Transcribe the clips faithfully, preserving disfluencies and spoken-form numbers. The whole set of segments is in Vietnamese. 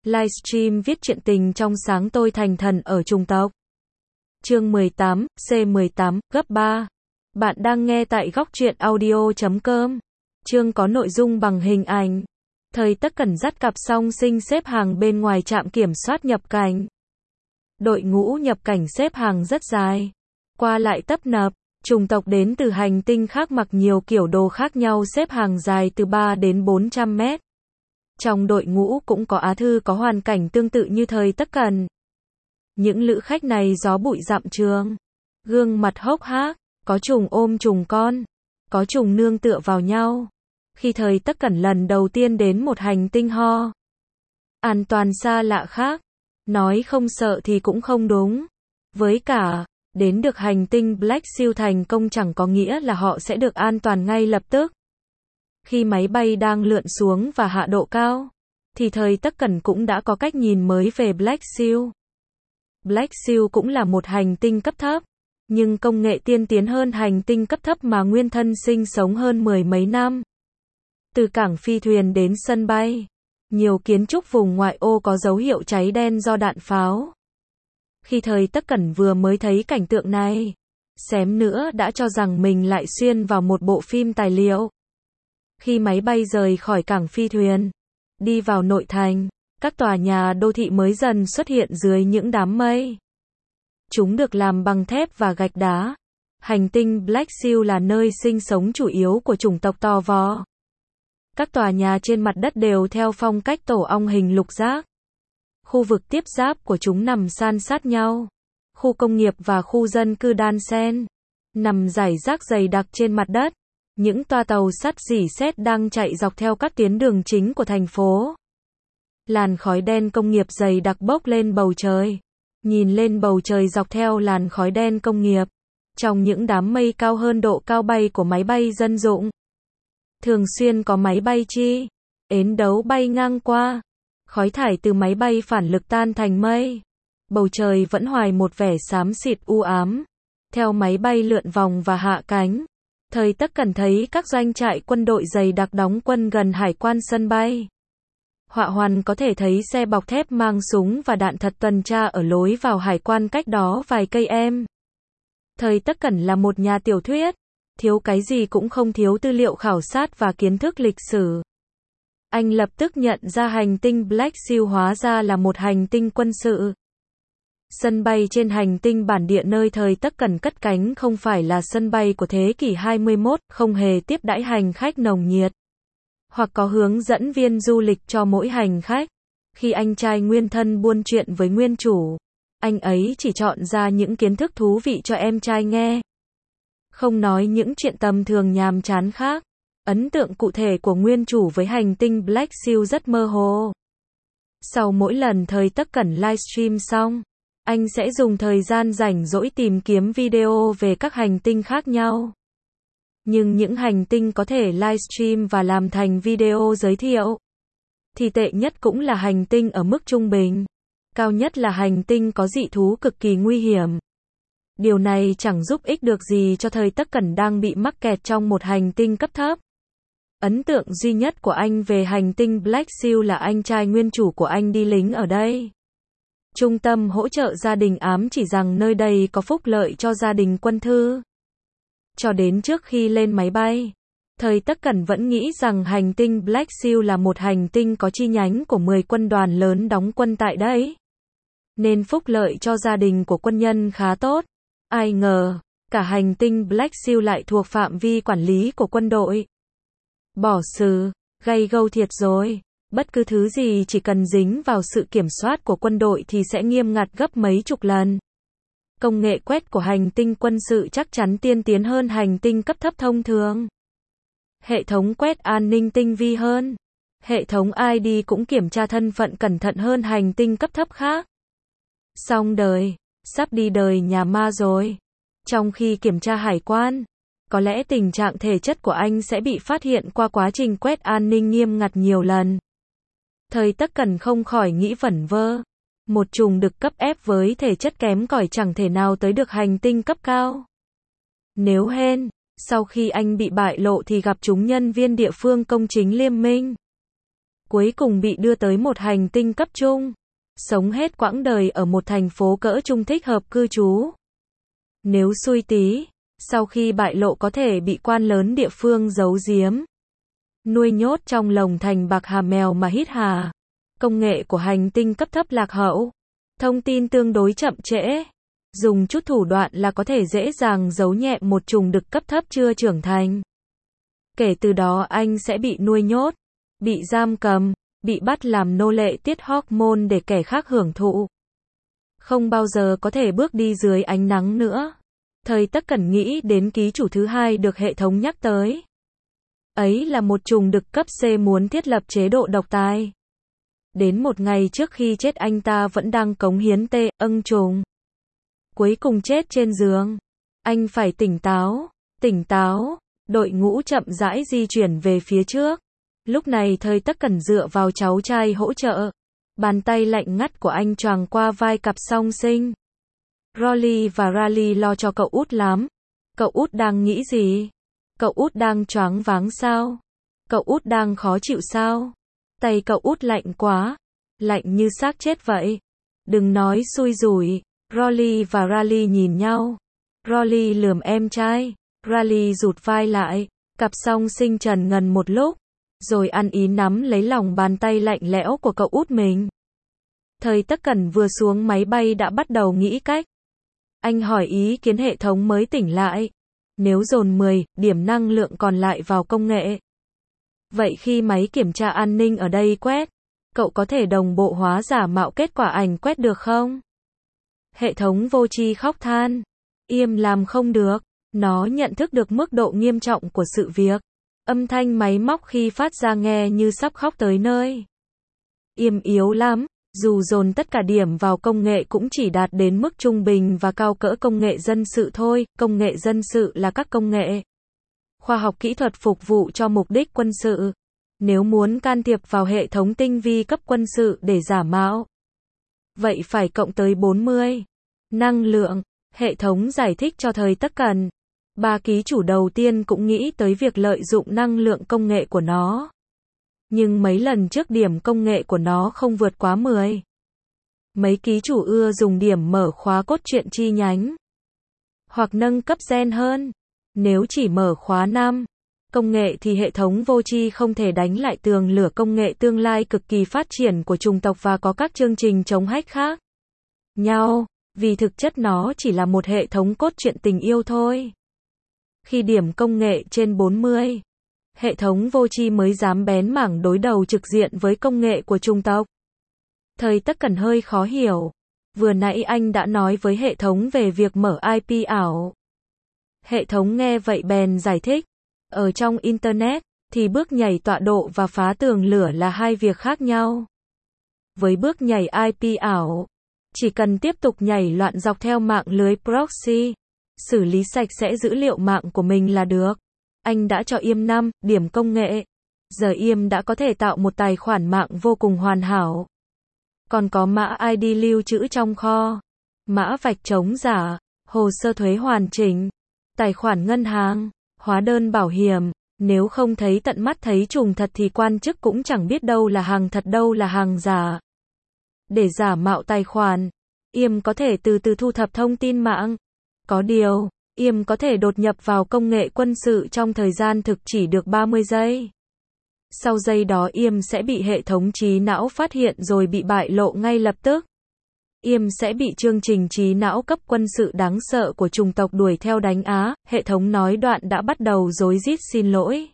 Livestream viết truyện tình trong sáng tôi thành thần ở chủng tộc. Chương mười tám, C mười tám, gấp ba. Bạn đang nghe tại góc truyện audio chấm com. Chương có nội dung bằng hình ảnh. Thời Tất Cẩn dắt cặp song sinh xếp hàng bên ngoài trạm kiểm soát nhập cảnh. Đội ngũ nhập cảnh xếp hàng rất dài, qua lại tấp nập. Chủng tộc đến từ hành tinh khác mặc nhiều kiểu đồ khác nhau xếp hàng dài từ ba đến bốn trăm mét. Trong đội ngũ cũng có Á Thư có hoàn cảnh tương tự như Thời Tất Cẩn. Những lữ khách này gió bụi dặm trường, gương mặt hốc hác, có trùng ôm trùng con, có trùng nương tựa vào nhau. Khi Thời Tất Cẩn lần đầu tiên đến một hành tinh ho an toàn xa lạ khác, nói không sợ thì cũng không đúng. Với cả, đến được hành tinh Black siêu thành công chẳng có nghĩa là họ sẽ được an toàn ngay lập tức. Khi máy bay đang lượn xuống và hạ độ cao, thì Thời Tất Cẩn cũng đã có cách nhìn mới về Black siêu. Black siêu cũng là một hành tinh cấp thấp, nhưng công nghệ tiên tiến hơn hành tinh cấp thấp mà nguyên thân sinh sống hơn mười mấy năm. Từ cảng phi thuyền đến sân bay, nhiều kiến trúc vùng ngoại ô có dấu hiệu cháy đen do đạn pháo. Khi Thời Tất Cẩn vừa mới thấy cảnh tượng này, xém nữa đã cho rằng mình lại xuyên vào một bộ phim tài liệu. Khi máy bay rời khỏi cảng phi thuyền, đi vào nội thành, các tòa nhà đô thị mới dần xuất hiện dưới những đám mây. Chúng được làm bằng thép và gạch đá. Hành tinh Black siêu là nơi sinh sống chủ yếu của chủng tộc to vò. Các tòa nhà trên mặt đất đều theo phong cách tổ ong hình lục giác. Khu vực tiếp giáp của chúng nằm san sát nhau. Khu công nghiệp và khu dân cư đan xen, nằm rải rác dày đặc trên mặt đất. Những toa tàu sắt rỉ sét đang chạy dọc theo các tuyến đường chính của thành phố. Làn khói đen công nghiệp dày đặc bốc lên bầu trời. Nhìn lên bầu trời dọc theo làn khói đen công nghiệp, trong những đám mây cao hơn độ cao bay của máy bay dân dụng. Thường xuyên có máy bay chi, ến đấu bay ngang qua. Khói thải từ máy bay phản lực tan thành mây. Bầu trời vẫn hoài một vẻ xám xịt u ám. Theo máy bay lượn vòng và hạ cánh, Thời Tất Cẩn thấy các doanh trại quân đội dày đặc đóng quân gần hải quan sân bay. Họa hoàn có thể thấy xe bọc thép mang súng và đạn thật tuần tra ở lối vào hải quan cách đó vài cây em. Thời Tất Cẩn là một nhà tiểu thuyết, thiếu cái gì cũng không thiếu tư liệu khảo sát và kiến thức lịch sử. Anh lập tức nhận ra hành tinh Black siêu hóa ra là một hành tinh quân sự. Sân bay trên hành tinh bản địa nơi Thời Tất Cẩn cất cánh không phải là sân bay của thế kỷ hai mươi mốt, không hề tiếp đãi hành khách nồng nhiệt. Hoặc có hướng dẫn viên du lịch cho mỗi hành khách. Khi anh trai nguyên thân buôn chuyện với nguyên chủ, anh ấy chỉ chọn ra những kiến thức thú vị cho em trai nghe. Không nói những chuyện tầm thường nhàm chán khác. Ấn tượng cụ thể của nguyên chủ với hành tinh Black siêu rất mơ hồ. Sau mỗi lần Thời Tất Cẩn livestream xong, anh sẽ dùng thời gian rảnh rỗi tìm kiếm video về các hành tinh khác nhau. Nhưng những hành tinh có thể livestream và làm thành video giới thiệu, thì tệ nhất cũng là hành tinh ở mức trung bình. Cao nhất là hành tinh có dị thú cực kỳ nguy hiểm. Điều này chẳng giúp ích được gì cho Thời Tất Cẩn đang bị mắc kẹt trong một hành tinh cấp thấp. Ấn tượng duy nhất của anh về hành tinh Black siêu là anh trai nguyên chủ của anh đi lính ở đây. Trung tâm hỗ trợ gia đình ám chỉ rằng nơi đây có phúc lợi cho gia đình quân thư. Cho đến trước khi lên máy bay, Thời Tất Cẩn vẫn nghĩ rằng hành tinh Black siêu là một hành tinh có chi nhánh của mười quân đoàn lớn đóng quân tại đấy. Nên phúc lợi cho gia đình của quân nhân khá tốt. Ai ngờ, cả hành tinh Black siêu lại thuộc phạm vi quản lý của quân đội. Bỏ xử, gay gâu thiệt rồi. Bất cứ thứ gì chỉ cần dính vào sự kiểm soát của quân đội thì sẽ nghiêm ngặt gấp mấy chục lần. Công nghệ quét của hành tinh quân sự chắc chắn tiên tiến hơn hành tinh cấp thấp thông thường. Hệ thống quét an ninh tinh vi hơn. Hệ thống i đê cũng kiểm tra thân phận cẩn thận hơn hành tinh cấp thấp khác. Xong đời, sắp đi đời nhà ma rồi. Trong khi kiểm tra hải quan, có lẽ tình trạng thể chất của anh sẽ bị phát hiện qua quá trình quét an ninh nghiêm ngặt nhiều lần. Thời Tất Cẩn không khỏi nghĩ vẩn vơ. Một trùng được cấp ép với thể chất kém cỏi chẳng thể nào tới được hành tinh cấp cao. Nếu hên, sau khi anh bị bại lộ thì gặp chúng nhân viên địa phương công chính liêm minh. cuối cùng bị đưa tới một hành tinh cấp trung, sống hết quãng đời ở một thành phố cỡ trung thích hợp cư trú. Nếu xui tí, sau khi bại lộ có thể bị quan lớn địa phương giấu giếm, nuôi nhốt trong lồng thành bạc hà mèo mà hít hà. Công nghệ của hành tinh cấp thấp lạc hậu, thông tin tương đối chậm trễ, dùng chút thủ đoạn là có thể dễ dàng giấu nhẹm một trùng đực cấp thấp chưa trưởng thành. Kể từ đó anh sẽ bị nuôi nhốt, bị giam cầm, bị bắt làm nô lệ tiết hormone để kẻ khác hưởng thụ. Không bao giờ có thể bước đi dưới ánh nắng nữa. Thời Tất Cẩn nghĩ đến ký chủ thứ hai được hệ thống nhắc tới. Ấy là một trùng đực cấp C muốn thiết lập chế độ độc tài. Đến một ngày trước khi chết anh ta vẫn đang cống hiến tê, âng trùng. Cuối cùng chết trên giường. Anh phải tỉnh táo, tỉnh táo. Đội ngũ chậm rãi di chuyển về phía trước. Lúc này Thời Tất Cẩn dựa vào cháu trai hỗ trợ. Bàn tay lạnh ngắt của anh choàng qua vai cặp song sinh. Rolly và Rally lo cho cậu út lắm. Cậu út đang nghĩ gì? Cậu út đang choáng váng sao? Cậu út đang khó chịu sao? Tay cậu út lạnh quá. Lạnh như xác chết vậy. Đừng nói xui rủi. Rolly và Rally nhìn nhau. Rolly lườm em trai. Rally rụt vai lại. Cặp song sinh trần ngần một lúc. Rồi ăn ý nắm lấy lòng bàn tay lạnh lẽo của cậu út mình. Thời Tất Cẩn vừa xuống máy bay đã bắt đầu nghĩ cách. Anh hỏi ý kiến hệ thống mới tỉnh lại. Nếu dồn mười điểm năng lượng còn lại vào công nghệ, vậy khi máy kiểm tra an ninh ở đây quét, cậu có thể đồng bộ hóa giả mạo kết quả ảnh quét được không? Hệ thống vô tri khóc than. Im làm không được. Nó nhận thức được mức độ nghiêm trọng của sự việc. Âm thanh máy móc khi phát ra nghe như sắp khóc tới nơi. Im yếu lắm. Dù dồn tất cả điểm vào công nghệ cũng chỉ đạt đến mức trung bình và cao cỡ công nghệ dân sự thôi. Công nghệ dân sự là các công nghệ khoa học kỹ thuật phục vụ cho mục đích quân sự. Nếu muốn can thiệp vào hệ thống tinh vi cấp quân sự để giả mạo, vậy phải cộng tới bốn mươi. Năng lượng. Hệ thống giải thích cho Thời Tất Cẩn. Ba ký chủ đầu tiên cũng nghĩ tới việc lợi dụng năng lượng công nghệ của nó. Nhưng mấy lần trước điểm công nghệ của nó không vượt quá mười. Mấy ký chủ ưa dùng điểm mở khóa cốt truyện chi nhánh. Hoặc nâng cấp gen hơn. Nếu chỉ mở khóa năm công nghệ thì hệ thống vô tri không thể đánh lại tường lửa công nghệ tương lai cực kỳ phát triển của chủng tộc và có các chương trình chống hack khác nhau. Vì thực chất nó chỉ là một hệ thống cốt truyện tình yêu thôi. Khi điểm công nghệ trên bốn mươi, hệ thống vô tri mới dám bén mảng đối đầu trực diện với công nghệ của chủng tộc. Thời Tất Cẩn hơi khó hiểu. Vừa nãy anh đã nói với hệ thống về việc mở i pê ảo. Hệ thống nghe vậy bèn giải thích. Ở trong Internet, thì bước nhảy tọa độ và phá tường lửa là hai việc khác nhau. Với bước nhảy i pê ảo, chỉ cần tiếp tục nhảy loạn dọc theo mạng lưới proxy, xử lý sạch sẽ dữ liệu mạng của mình là được. Anh đã cho Im năm điểm công nghệ. Giờ Im đã có thể tạo một tài khoản mạng vô cùng hoàn hảo. Còn có mã i đê lưu trữ trong kho, mã vạch chống giả, hồ sơ thuế hoàn chỉnh, tài khoản ngân hàng, hóa đơn bảo hiểm. Nếu không thấy tận mắt thấy trùng thật thì quan chức cũng chẳng biết đâu là hàng thật đâu là hàng giả. Để giả mạo tài khoản, Im có thể từ từ thu thập thông tin mạng. Có điều, Im có thể đột nhập vào công nghệ quân sự trong thời gian thực chỉ được ba mươi giây. Sau giây đó Im sẽ bị hệ thống trí não phát hiện rồi bị bại lộ ngay lập tức. Im sẽ bị chương trình trí não cấp quân sự đáng sợ của chủng tộc đuổi theo đánh á. Hệ thống nói đoạn đã bắt đầu rối rít xin lỗi.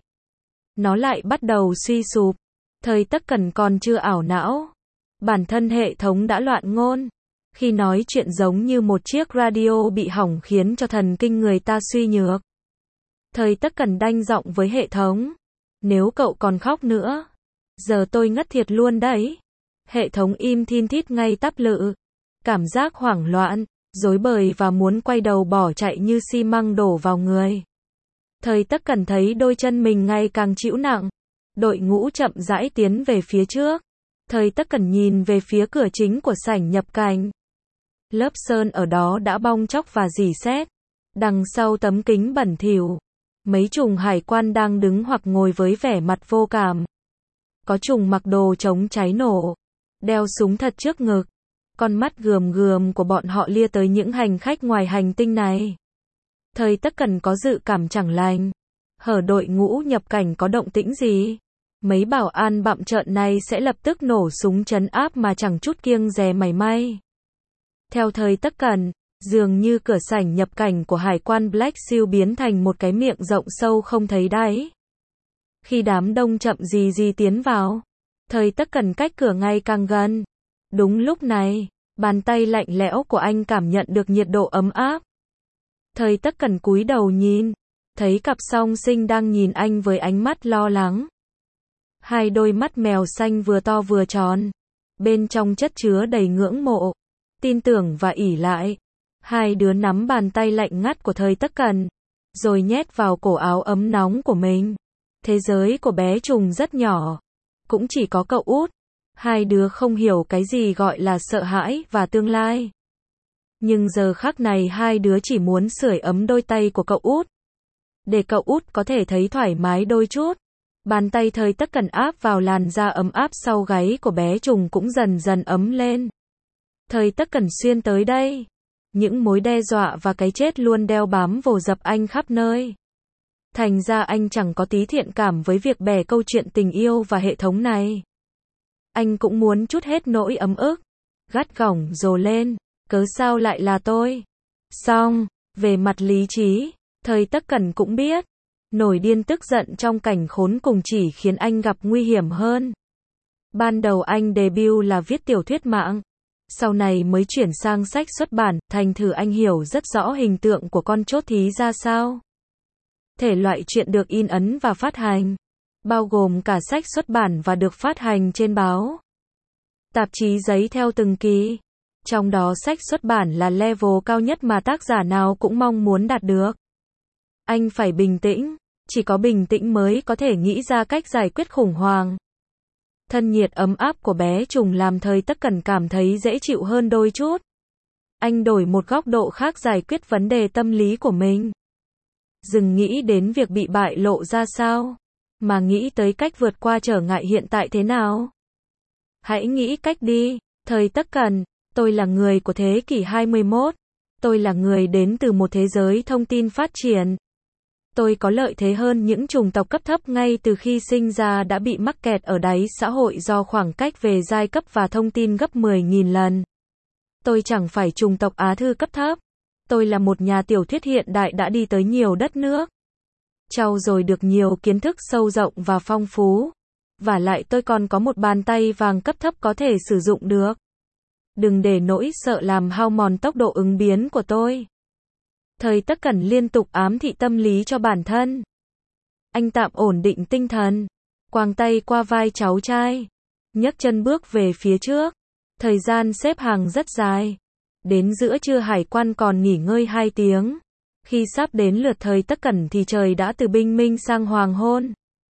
Nó lại bắt đầu suy sụp. Thời Tất Cẩn còn chưa ảo não. Bản thân hệ thống đã loạn ngôn. Khi nói chuyện giống như một chiếc radio bị hỏng khiến cho thần kinh người ta suy nhược. Thời Tất Cẩn đanh giọng với hệ thống. Nếu cậu còn khóc nữa, giờ tôi ngất thiệt luôn đấy. Hệ thống im thin thít ngay tắp lự. Cảm giác hoảng loạn, rối bời và muốn quay đầu bỏ chạy như xi măng đổ vào người. Thời Tất Cẩn thấy đôi chân mình ngày càng chịu nặng. Đội ngũ chậm rãi tiến về phía trước. Thời Tất Cẩn nhìn về phía cửa chính của sảnh nhập cảnh. Lớp sơn ở đó đã bong tróc và rỉ sét. Đằng sau tấm kính bẩn thỉu, mấy trùng hải quan đang đứng hoặc ngồi với vẻ mặt vô cảm. Có trùng mặc đồ chống cháy nổ, đeo súng thật trước ngực. Con mắt gườm gườm của bọn họ lia tới những hành khách ngoài hành tinh này. Thời Tất Cẩn có dự cảm chẳng lành. Hở đội ngũ nhập cảnh có động tĩnh gì? Mấy bảo an bặm trợn này sẽ lập tức nổ súng trấn áp mà chẳng chút kiêng dè mảy may. Theo Thời Tất Cẩn, dường như cửa sảnh nhập cảnh của hải quan Black Seal biến thành một cái miệng rộng sâu không thấy đáy. Khi đám đông chậm gì gì tiến vào, Thời Tất Cẩn cách cửa ngày càng gần. Đúng lúc này, bàn tay lạnh lẽo của anh cảm nhận được nhiệt độ ấm áp. Thời Tất Cẩn cúi đầu nhìn, thấy cặp song sinh đang nhìn anh với ánh mắt lo lắng. Hai đôi mắt mèo xanh vừa to vừa tròn, bên trong chất chứa đầy ngưỡng mộ, tin tưởng và ỷ lại. Hai đứa nắm bàn tay lạnh ngắt của Thời Tất Cẩn, rồi nhét vào cổ áo ấm nóng của mình. Thế giới của bé trùng rất nhỏ, cũng chỉ có cậu út. Hai đứa không hiểu cái gì gọi là sợ hãi và tương lai. Nhưng giờ khắc này hai đứa chỉ muốn sưởi ấm đôi tay của cậu út, để cậu út có thể thấy thoải mái đôi chút. Bàn tay Thời Tất Cẩn áp vào làn da ấm áp sau gáy của bé trùng cũng dần dần ấm lên. Thời Tất Cẩn xuyên tới đây. Những mối đe dọa và cái chết luôn đeo bám vồ dập anh khắp nơi. Thành ra anh chẳng có tí thiện cảm với việc bẻ câu chuyện tình yêu và hệ thống này. Anh cũng muốn trút hết nỗi ấm ức, gắt gỏng rồ lên, cớ sao lại là tôi? Xong, về mặt lý trí, Thời Tất Cẩn cũng biết, nổi điên tức giận trong cảnh khốn cùng chỉ khiến anh gặp nguy hiểm hơn. Ban đầu anh debut là viết tiểu thuyết mạng, sau này mới chuyển sang sách xuất bản, thành thử anh hiểu rất rõ hình tượng của con chốt thí ra sao. Thể loại truyện được in ấn và phát hành, bao gồm cả sách xuất bản và được phát hành trên báo, tạp chí giấy theo từng kỳ. Trong đó sách xuất bản là level cao nhất mà tác giả nào cũng mong muốn đạt được. Anh phải bình tĩnh, chỉ có bình tĩnh mới có thể nghĩ ra cách giải quyết khủng hoảng. Thân nhiệt ấm áp của bé trùng làm Thời Tất Cẩn cảm thấy dễ chịu hơn đôi chút. Anh đổi một góc độ khác giải quyết vấn đề tâm lý của mình. Đừng nghĩ đến việc bị bại lộ ra sao, mà nghĩ tới cách vượt qua trở ngại hiện tại thế nào. Hãy nghĩ cách đi, Thời Tất Cẩn, tôi là người của thế kỷ hai mươi mốt. Tôi là người đến từ một thế giới thông tin phát triển. Tôi có lợi thế hơn những chủng tộc cấp thấp ngay từ khi sinh ra đã bị mắc kẹt ở đáy xã hội do khoảng cách về giai cấp và thông tin gấp mười nghìn lần. Tôi chẳng phải chủng tộc Á thư cấp thấp. Tôi là một nhà tiểu thuyết hiện đại đã đi tới nhiều đất nước, trau dồi được nhiều kiến thức sâu rộng và phong phú. Và lại tôi còn có một bàn tay vàng cấp thấp có thể sử dụng được. Đừng để nỗi sợ làm hao mòn tốc độ ứng biến của tôi. Thời Tất Cẩn liên tục ám thị tâm lý cho bản thân. Anh tạm ổn định tinh thần, quàng tay qua vai cháu trai, nhấc chân bước về phía trước. Thời gian xếp hàng rất dài. Đến giữa trưa hải quan còn nghỉ ngơi hai tiếng. Khi sắp đến lượt Thời Tất Cẩn thì trời đã từ bình minh sang hoàng hôn.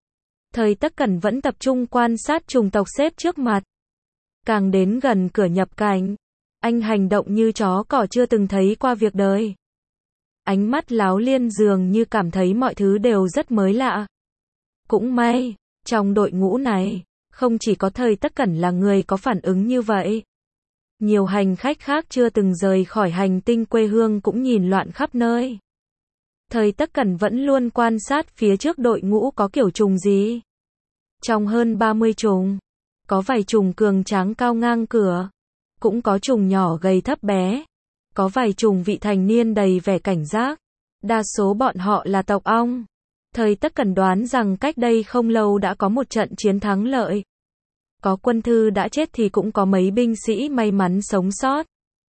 Thời Tất Cẩn vẫn tập trung quan sát chủng tộc xếp trước mặt. Càng đến gần cửa nhập cảnh, anh hành động như chó cỏ chưa từng thấy qua việc đời. Ánh mắt láo liên dường như cảm thấy mọi thứ đều rất mới lạ. Cũng may, trong đội ngũ này, không chỉ có Thời Tất Cẩn là người có phản ứng như vậy. Nhiều hành khách khác chưa từng rời khỏi hành tinh quê hương cũng nhìn loạn khắp nơi. Thời Tất Cẩn vẫn luôn quan sát phía trước đội ngũ có kiểu trùng gì. Trong hơn ba mươi trùng, có vài trùng cường tráng cao ngang cửa, cũng có trùng nhỏ gầy thấp bé, có vài trùng vị thành niên đầy vẻ cảnh giác. Đa số bọn họ là tộc ong. Thời Tất Cẩn đoán rằng cách đây không lâu đã có một trận chiến thắng lợi. Có quân thư đã chết thì cũng có mấy binh sĩ may mắn sống sót.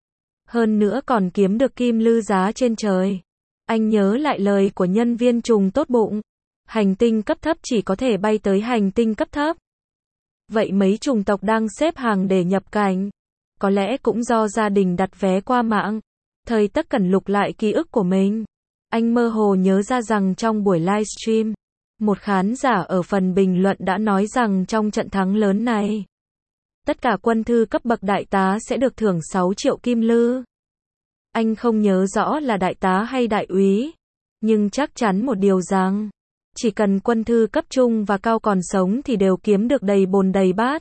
Hơn nữa còn kiếm được kim lư giá trên trời. Anh nhớ lại lời của nhân viên trùng tốt bụng. Hành tinh cấp thấp chỉ có thể bay tới hành tinh cấp thấp. Vậy mấy chủng tộc đang xếp hàng để nhập cảnh. Có lẽ cũng do gia đình đặt vé qua mạng. Thời Tất Cẩn lục lại ký ức của mình. Anh mơ hồ nhớ ra rằng trong buổi livestream, một khán giả ở phần bình luận đã nói rằng trong trận thắng lớn này, tất cả quân thư cấp bậc đại tá sẽ được thưởng sáu triệu kim lư. Anh không nhớ rõ là đại tá hay đại úy, nhưng chắc chắn một điều rằng, Chỉ cần quân thư cấp trung và cao còn sống thì đều kiếm được đầy bồn đầy bát.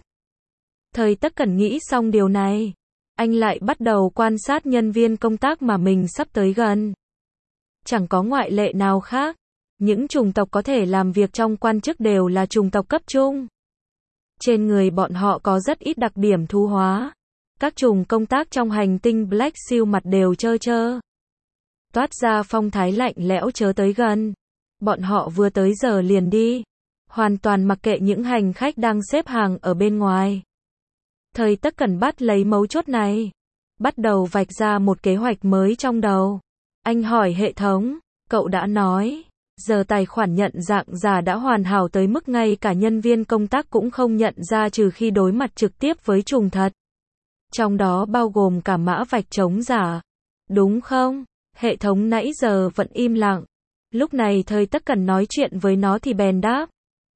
Thời Tất Cẩn nghĩ xong điều này, anh lại bắt đầu quan sát nhân viên công tác mà mình sắp tới gần. Chẳng có ngoại lệ nào khác. Những chủng tộc có thể làm việc trong quan chức đều là chủng tộc cấp trung. Trên người bọn họ có rất ít đặc điểm thu hóa. Các chủng công tác trong hành tinh Black Seal mặt đều trơ trơ. Toát ra phong thái lạnh lẽo chớ tới gần. Bọn họ vừa tới giờ liền đi. Hoàn toàn mặc kệ những hành khách đang xếp hàng ở bên ngoài. Thời Tất Cẩn bắt lấy mấu chốt này. Bắt đầu vạch ra một kế hoạch mới trong đầu. Anh hỏi hệ thống, cậu đã nói, giờ tài khoản nhận dạng giả đã hoàn hảo tới mức ngay cả nhân viên công tác cũng không nhận ra trừ khi đối mặt trực tiếp với trùng thật. Trong đó bao gồm cả mã vạch trống giả. Đúng không? Hệ thống nãy giờ vẫn im lặng. Lúc này Thời Tất Cẩn nói chuyện với nó thì bèn đáp.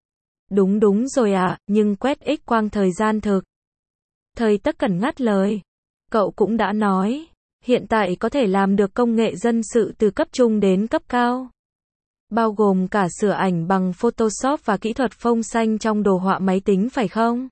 Đúng đúng rồi ạ, à, nhưng quét X quang thời gian thực. Thời Tất Cẩn ngắt lời. Cậu cũng đã nói, hiện tại có thể làm được công nghệ dân sự từ cấp trung đến cấp cao. Bao gồm cả sửa ảnh bằng Photoshop và kỹ thuật phông xanh trong đồ họa máy tính phải không?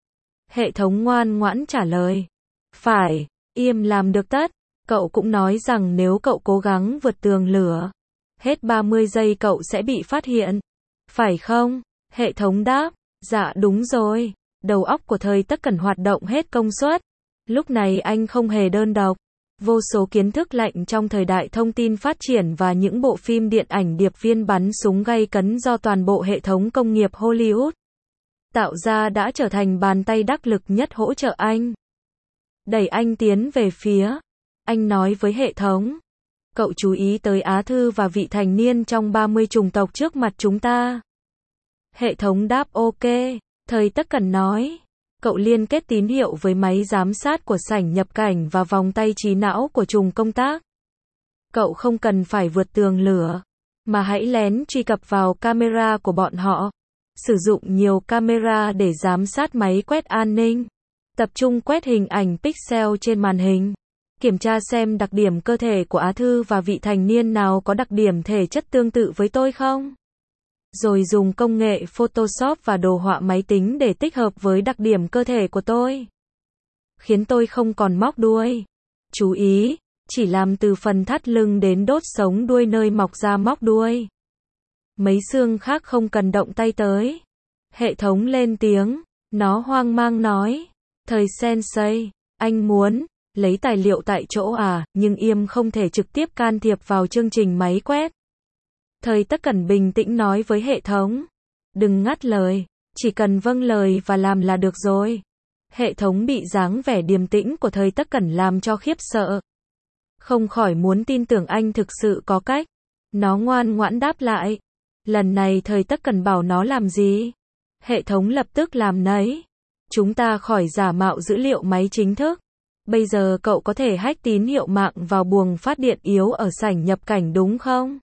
Hệ thống ngoan ngoãn trả lời. Phải, im làm được tất. Cậu cũng nói rằng nếu cậu cố gắng vượt tường lửa, hết ba mươi giây cậu sẽ bị phát hiện. Phải không? Hệ thống đáp. Dạ đúng rồi. Đầu óc của Thời Tất Cẩn hoạt động hết công suất. Lúc này anh không hề đơn độc. Vô số kiến thức lạnh trong thời đại thông tin phát triển và những bộ phim điện ảnh điệp viên bắn súng gay cấn do toàn bộ hệ thống công nghiệp Hollywood tạo ra đã trở thành bàn tay đắc lực nhất hỗ trợ anh. Đẩy anh tiến về phía. Anh nói với hệ thống. Cậu chú ý tới Á Thư và vị thành niên trong ba mươi chủng tộc trước mặt chúng ta. Hệ thống đáp ok. Thời Tất Cẩn nói. Cậu liên kết tín hiệu với máy giám sát của sảnh nhập cảnh và vòng tay trí não của trùng công tác. Cậu không cần phải vượt tường lửa, mà hãy lén truy cập vào camera của bọn họ. Sử dụng nhiều camera để giám sát máy quét an ninh. Tập trung quét hình ảnh pixel trên màn hình. Kiểm tra xem đặc điểm cơ thể của Á Thư và vị thành niên nào có đặc điểm thể chất tương tự với tôi không. Rồi dùng công nghệ Photoshop và đồ họa máy tính để tích hợp với đặc điểm cơ thể của tôi. Khiến tôi không còn móc đuôi. Chú ý, chỉ làm từ phần thắt lưng đến đốt sống đuôi nơi mọc ra móc đuôi. Mấy xương khác không cần động tay tới. Hệ thống lên tiếng, nó hoang mang nói. Thời Sensei, anh muốn lấy tài liệu tại chỗ à, nhưng Yêm không thể trực tiếp can thiệp vào chương trình máy quét. Thời Tất Cẩn bình tĩnh nói với hệ thống. Đừng ngắt lời, chỉ cần vâng lời và làm là được rồi. Hệ thống bị dáng vẻ điềm tĩnh của Thời Tất Cẩn làm cho khiếp sợ. Không khỏi muốn tin tưởng anh thực sự có cách. Nó ngoan ngoãn đáp lại. Lần này Thời Tất Cẩn bảo nó làm gì? Hệ thống lập tức làm nấy. Chúng ta khỏi giả mạo dữ liệu máy chính thức. Bây giờ cậu có thể hack tín hiệu mạng vào buồng phát điện yếu ở sảnh nhập cảnh đúng không?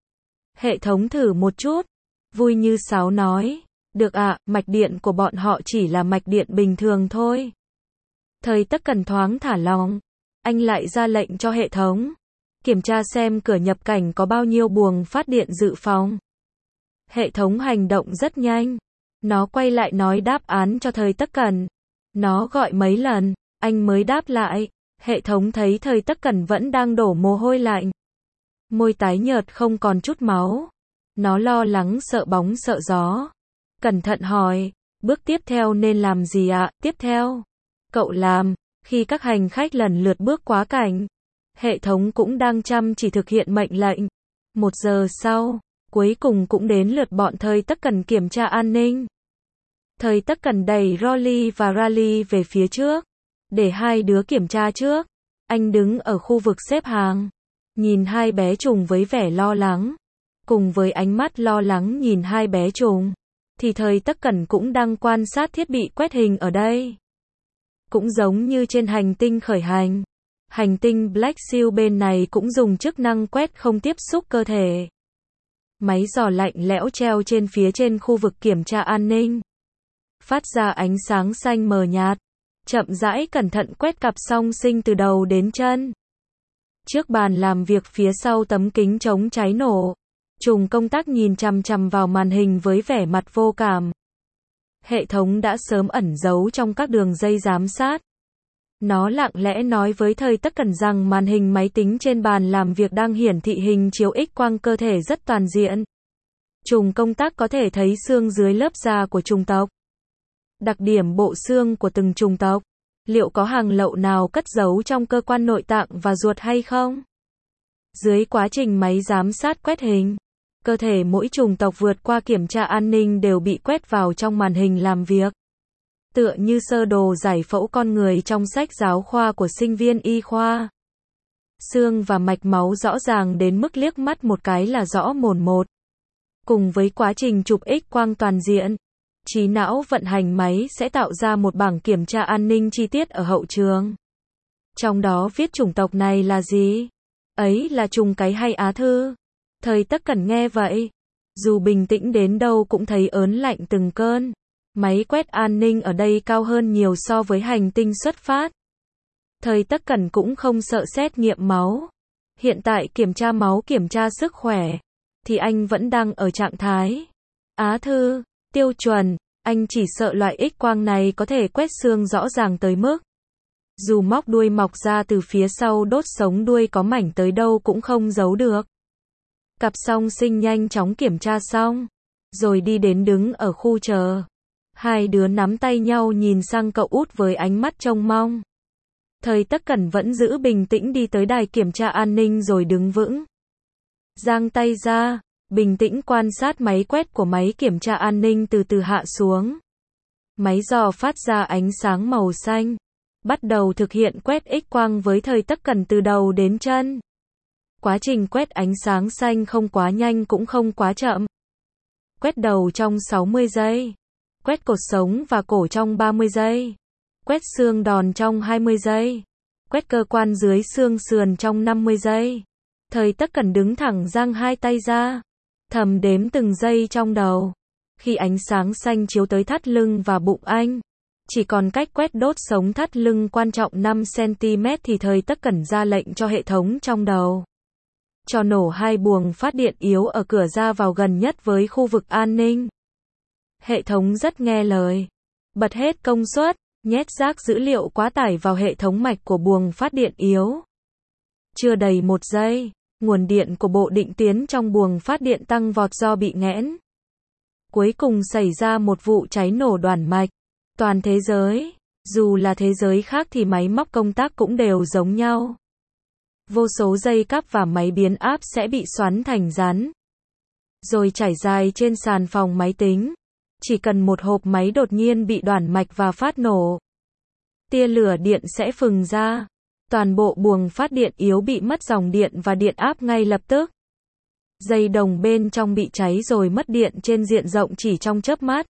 Hệ thống thử một chút. Vui như sáo nói. Được ạ, à, mạch điện của bọn họ chỉ là mạch điện bình thường thôi. Thời Tất Cẩn thoáng thả lỏng. Anh lại ra lệnh cho hệ thống. Kiểm tra xem cửa nhập cảnh có bao nhiêu buồng phát điện dự phòng. Hệ thống hành động rất nhanh. Nó quay lại nói đáp án cho Thời Tất Cẩn. Nó gọi mấy lần, anh mới đáp lại. Hệ thống thấy Thời Tất Cẩn vẫn đang đổ mồ hôi lạnh. Môi tái nhợt không còn chút máu. Nó lo lắng sợ bóng sợ gió. Cẩn thận hỏi, bước tiếp theo nên làm gì ạ? Tiếp theo, cậu làm, khi các hành khách lần lượt bước quá cảnh. Hệ thống cũng đang chăm chỉ thực hiện mệnh lệnh. Một giờ sau, cuối cùng cũng đến lượt bọn Thời Tất Cẩn kiểm tra an ninh. Thời Tất Cẩn đẩy Rolly và Rally về phía trước. Để hai đứa kiểm tra trước. Anh đứng ở khu vực xếp hàng. Nhìn hai bé trùng với vẻ lo lắng. Cùng với ánh mắt lo lắng nhìn hai bé trùng. Thì Thời Tất Cẩn cũng đang quan sát thiết bị quét hình ở đây. Cũng giống như trên hành tinh khởi hành. Hành tinh Black Seal bên này cũng dùng chức năng quét không tiếp xúc cơ thể. Máy dò lạnh lẽo treo trên phía trên khu vực kiểm tra an ninh. Phát ra ánh sáng xanh mờ nhạt. Chậm rãi cẩn thận quét cặp song sinh từ đầu đến chân. Trước bàn làm việc phía sau tấm kính chống cháy nổ. Trùng công tác nhìn chằm chằm vào màn hình với vẻ mặt vô cảm. Hệ thống đã sớm ẩn giấu trong các đường dây giám sát. Nó lặng lẽ nói với Thời Tất Cẩn rằng màn hình máy tính trên bàn làm việc đang hiển thị hình chiếu X-quang cơ thể rất toàn diện. Trùng công tác có thể thấy xương dưới lớp da của trùng tộc. Đặc điểm bộ xương của từng trùng tộc. Liệu có hàng lậu nào cất giấu trong cơ quan nội tạng và ruột hay không? Dưới quá trình máy giám sát quét hình, cơ thể mỗi chủng tộc vượt qua kiểm tra an ninh đều bị quét vào trong màn hình làm việc. Tựa như sơ đồ giải phẫu con người trong sách giáo khoa của sinh viên y khoa. Xương và mạch máu rõ ràng đến mức liếc mắt một cái là rõ mồn một. Cùng với quá trình chụp X-quang toàn diện, trí não vận hành máy sẽ tạo ra một bảng kiểm tra an ninh chi tiết ở hậu trường. Trong đó viết chủng tộc này là gì? Ấy là trùng cái hay á thư? Thời Tất Cẩn nghe vậy, dù bình tĩnh đến đâu cũng thấy ớn lạnh từng cơn. Máy quét an ninh ở đây cao hơn nhiều so với hành tinh xuất phát. Thời Tất Cẩn cũng không sợ xét nghiệm máu. Hiện tại kiểm tra máu kiểm tra sức khỏe, thì anh vẫn đang ở trạng thái á thư, tiêu chuẩn. Anh chỉ sợ loại X-quang này có thể quét xương rõ ràng tới mức dù móc đuôi mọc ra từ phía sau đốt sống đuôi có mảnh tới đâu cũng không giấu được. Cặp song sinh nhanh chóng kiểm tra xong, rồi đi đến đứng ở khu chờ. Hai đứa nắm tay nhau nhìn sang cậu út với ánh mắt trông mong. Thời Tất Cẩn vẫn giữ bình tĩnh đi tới đài kiểm tra an ninh rồi đứng vững. Giang tay ra, bình tĩnh quan sát máy quét của máy kiểm tra an ninh từ từ hạ xuống. Máy dò phát ra ánh sáng màu xanh. Bắt đầu thực hiện quét X-quang với Thời Tất Cẩn từ đầu đến chân. Quá trình quét ánh sáng xanh không quá nhanh cũng không quá chậm. Quét đầu trong sáu mươi giây. Quét cột sống và cổ trong ba mươi giây. Quét xương đòn trong hai mươi giây. Quét cơ quan dưới xương sườn trong năm mươi giây. Thời Tất Cẩn đứng thẳng giang hai tay ra, thầm đếm từng giây trong đầu. Khi ánh sáng xanh chiếu tới thắt lưng và bụng anh, chỉ còn cách quét đốt sống thắt lưng quan trọng năm xăng-ti-mét thì Thời Tất Cẩn ra lệnh cho hệ thống trong đầu. Cho nổ hai buồng phát điện yếu ở cửa ra vào gần nhất với khu vực an ninh. Hệ thống rất nghe lời. Bật hết công suất, nhét rác dữ liệu quá tải vào hệ thống mạch của buồng phát điện yếu. Chưa đầy một giây, nguồn điện của bộ định tuyến trong buồng phát điện tăng vọt do bị nghẽn. Cuối cùng xảy ra một vụ cháy nổ đoàn mạch. Toàn thế giới, dù là thế giới khác thì máy móc công tác cũng đều giống nhau. Vô số dây cáp và máy biến áp sẽ bị xoắn thành rắn, rồi trải dài trên sàn phòng máy tính. Chỉ cần một hộp máy đột nhiên bị đoản mạch và phát nổ, tia lửa điện sẽ phừng ra. Toàn bộ buồng phát điện yếu bị mất dòng điện và điện áp ngay lập tức. Dây đồng bên trong bị cháy rồi mất điện trên diện rộng chỉ trong chớp mắt.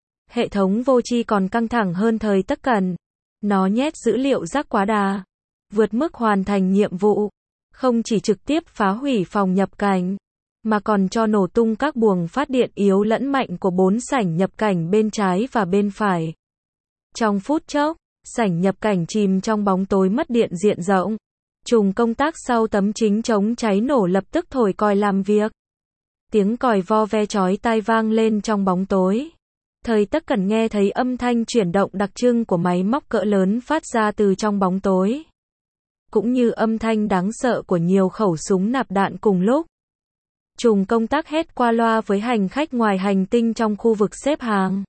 Hệ thống vô tri còn căng thẳng hơn Thời Tất Cẩn. Nó nhét dữ liệu rác quá đà, vượt mức hoàn thành nhiệm vụ. Không chỉ trực tiếp phá hủy phòng nhập cảnh, mà còn cho nổ tung các buồng phát điện yếu lẫn mạnh của bốn sảnh nhập cảnh bên trái và bên phải. Trong phút chốc, sảnh nhập cảnh chìm trong bóng tối mất điện diện rộng. Trùng công tác sau tấm chính chống cháy nổ lập tức thổi còi làm việc. Tiếng còi vo ve chói tai vang lên trong bóng tối. Thời Tất Cẩn nghe thấy âm thanh chuyển động đặc trưng của máy móc cỡ lớn phát ra từ trong bóng tối. Cũng như âm thanh đáng sợ của nhiều khẩu súng nạp đạn cùng lúc. Trùng công tác hét qua loa với hành khách ngoài hành tinh trong khu vực xếp hàng.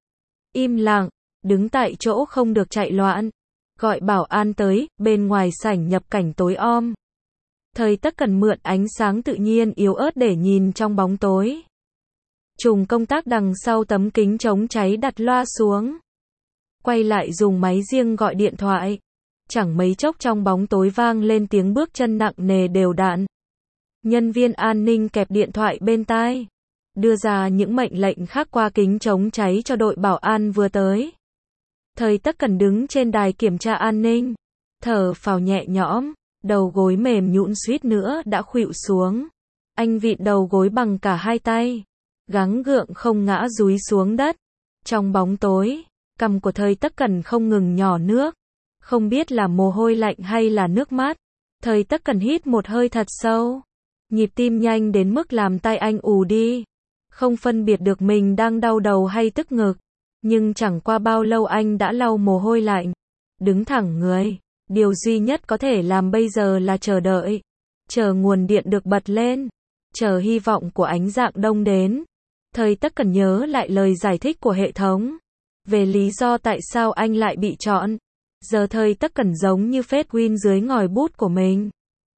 Im lặng, đứng tại chỗ không được chạy loạn. Gọi bảo an tới, bên ngoài sảnh nhập cảnh tối om. Thời Tất Cẩn mượn ánh sáng tự nhiên yếu ớt để nhìn trong bóng tối. Trùng công tác đằng sau tấm kính chống cháy đặt loa xuống. Quay lại dùng máy riêng gọi điện thoại. Chẳng mấy chốc trong bóng tối vang lên tiếng bước chân nặng nề đều đặn. Nhân viên an ninh kẹp điện thoại bên tai, đưa ra những mệnh lệnh khác qua kính chống cháy cho đội bảo an vừa tới. Thời Tất Cẩn đứng trên đài kiểm tra an ninh, thở phào nhẹ nhõm, đầu gối mềm nhũn suýt nữa đã khuỵu xuống. Anh vịn đầu gối bằng cả hai tay, gắng gượng không ngã dúi xuống đất. Trong bóng tối, cằm của Thời Tất Cẩn không ngừng nhỏ nước, không biết là mồ hôi lạnh hay là nước mắt. Thời Tất Cẩn hít một hơi thật sâu, Nhịp tim nhanh đến mức làm tai anh ù đi. Không phân biệt được mình đang đau đầu hay tức ngực. Nhưng chẳng qua bao lâu anh đã lau mồ hôi lạnh. Đứng thẳng người. Điều duy nhất có thể làm bây giờ là chờ đợi. Chờ nguồn điện được bật lên. Chờ hy vọng của ánh rạng đông đến. Thầy tất cần nhớ lại lời giải thích của hệ thống. Về lý do tại sao anh lại bị chọn. Giờ thầy tất cần giống như phết Win dưới ngòi bút của mình.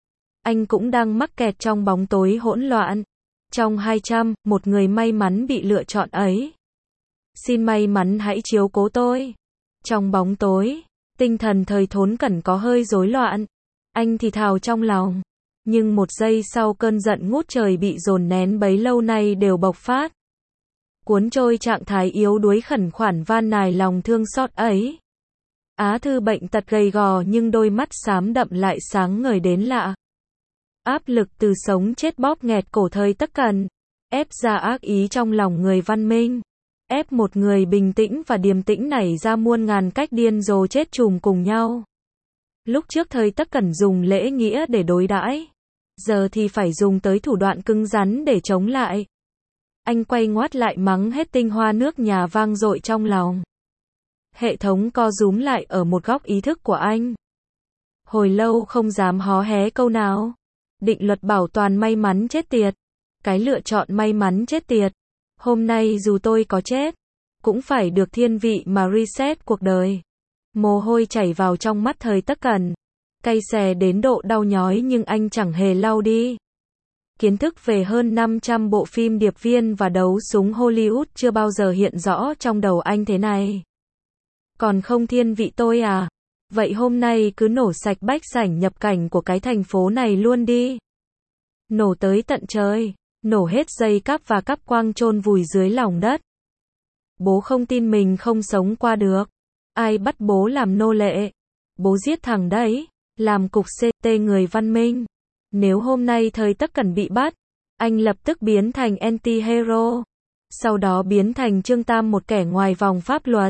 Anh cũng đang mắc kẹt trong bóng tối hỗn loạn. Trong hai trăm, một người may mắn bị lựa chọn ấy. Xin may mắn hãy chiếu cố tôi. Trong bóng tối, tinh thần thời thốn cẩn có hơi rối loạn. Anh thì thào trong lòng. Nhưng một giây sau cơn giận ngút trời bị dồn nén bấy lâu nay đều bộc phát. Cuốn trôi trạng thái yếu đuối khẩn khoản van nài lòng thương xót ấy. Á Thư bệnh tật gầy gò nhưng đôi mắt xám đậm lại sáng ngời đến lạ. Áp lực từ sống chết bóp nghẹt cổ thời tất cần. Ép ra ác ý trong lòng người văn minh. Ép một người bình tĩnh và điềm tĩnh nảy ra muôn ngàn cách điên rồ chết chùm cùng nhau. Lúc trước thời tất cần dùng lễ nghĩa để đối đãi. Giờ thì phải dùng tới thủ đoạn cứng rắn để chống lại. Anh quay ngoắt lại mắng hết tinh hoa nước nhà vang dội trong lòng. Hệ thống co rúm lại ở một góc ý thức của anh. Hồi lâu không dám hó hé câu nào. Định luật bảo toàn may mắn chết tiệt. Cái lựa chọn may mắn chết tiệt. Hôm nay dù tôi có chết, cũng phải được thiên vị mà reset cuộc đời. Mồ hôi chảy vào trong mắt thời tất cần. Cay xè đến độ đau nhói nhưng anh chẳng hề lau đi. Kiến thức về hơn năm trăm bộ phim điệp viên và đấu súng Hollywood chưa bao giờ hiện rõ trong đầu anh thế này. Còn không thiên vị tôi à? Vậy hôm nay cứ nổ sạch bách sảnh nhập cảnh của cái thành phố này luôn đi. Nổ tới tận trời. Nổ hết dây cáp và cáp quang chôn vùi dưới lòng đất. Bố không tin mình không sống qua được. Ai bắt bố làm nô lệ? Bố giết thằng đấy. Làm cục xê tê người văn minh. Nếu hôm nay thời tất cần bị bắt, anh lập tức biến thành anti-hero. Sau đó biến thành Trương Tam một kẻ ngoài vòng pháp luật.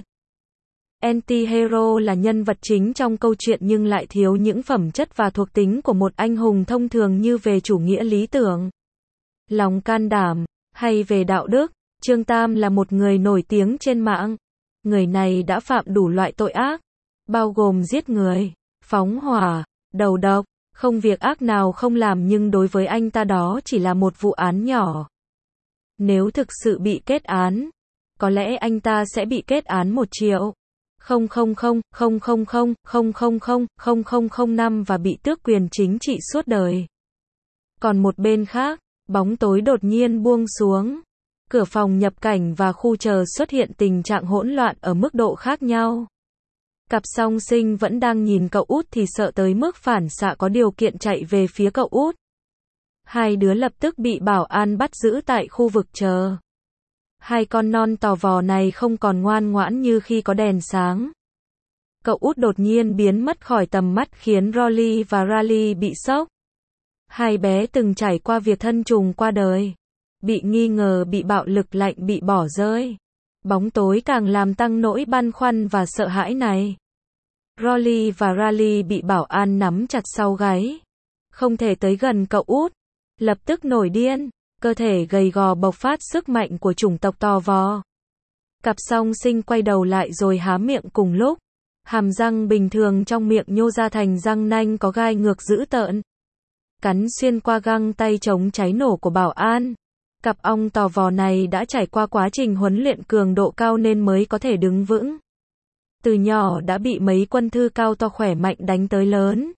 Anti-hero là nhân vật chính trong câu chuyện nhưng lại thiếu những phẩm chất và thuộc tính của một anh hùng thông thường như về chủ nghĩa lý tưởng, lòng can đảm, hay về đạo đức. Trương Tam là một người nổi tiếng trên mạng. Người này đã phạm đủ loại tội ác, bao gồm giết người, phóng hỏa, đầu độc, không việc ác nào không làm nhưng đối với anh ta đó chỉ là một vụ án nhỏ. Nếu thực sự bị kết án, có lẽ anh ta sẽ bị kết án một triệu không không không không không không không không không không không năm và bị tước quyền chính trị suốt đời. Còn một bên khác, bóng tối đột nhiên buông xuống. Cửa phòng nhập cảnh và khu chờ xuất hiện tình trạng hỗn loạn ở mức độ khác nhau. Cặp song sinh vẫn đang nhìn cậu út thì sợ tới mức phản xạ có điều kiện chạy về phía cậu út. Hai đứa lập tức bị bảo an bắt giữ tại khu vực chờ. Hai con non tò vò này không còn ngoan ngoãn như khi có đèn sáng. Cậu út đột nhiên biến mất khỏi tầm mắt khiến Rolly và Riley bị sốc. Hai bé từng trải qua việc thân trùng qua đời. Bị nghi ngờ bị bạo lực lạnh bị bỏ rơi. Bóng tối càng làm tăng nỗi băn khoăn và sợ hãi này. Rolly và Riley bị bảo an nắm chặt sau gáy. Không thể tới gần cậu út. Lập tức nổi điên. Cơ thể gầy gò bộc phát sức mạnh của chủng tộc to vò. Cặp song sinh quay đầu lại rồi há miệng cùng lúc. Hàm răng bình thường trong miệng nhô ra thành răng nanh có gai ngược dữ tợn. Cắn xuyên qua găng tay chống cháy nổ của bảo an. Cặp ong tò vò này đã trải qua quá trình huấn luyện cường độ cao nên mới có thể đứng vững. Từ nhỏ đã bị mấy quân thư cao to khỏe mạnh đánh tới lớn.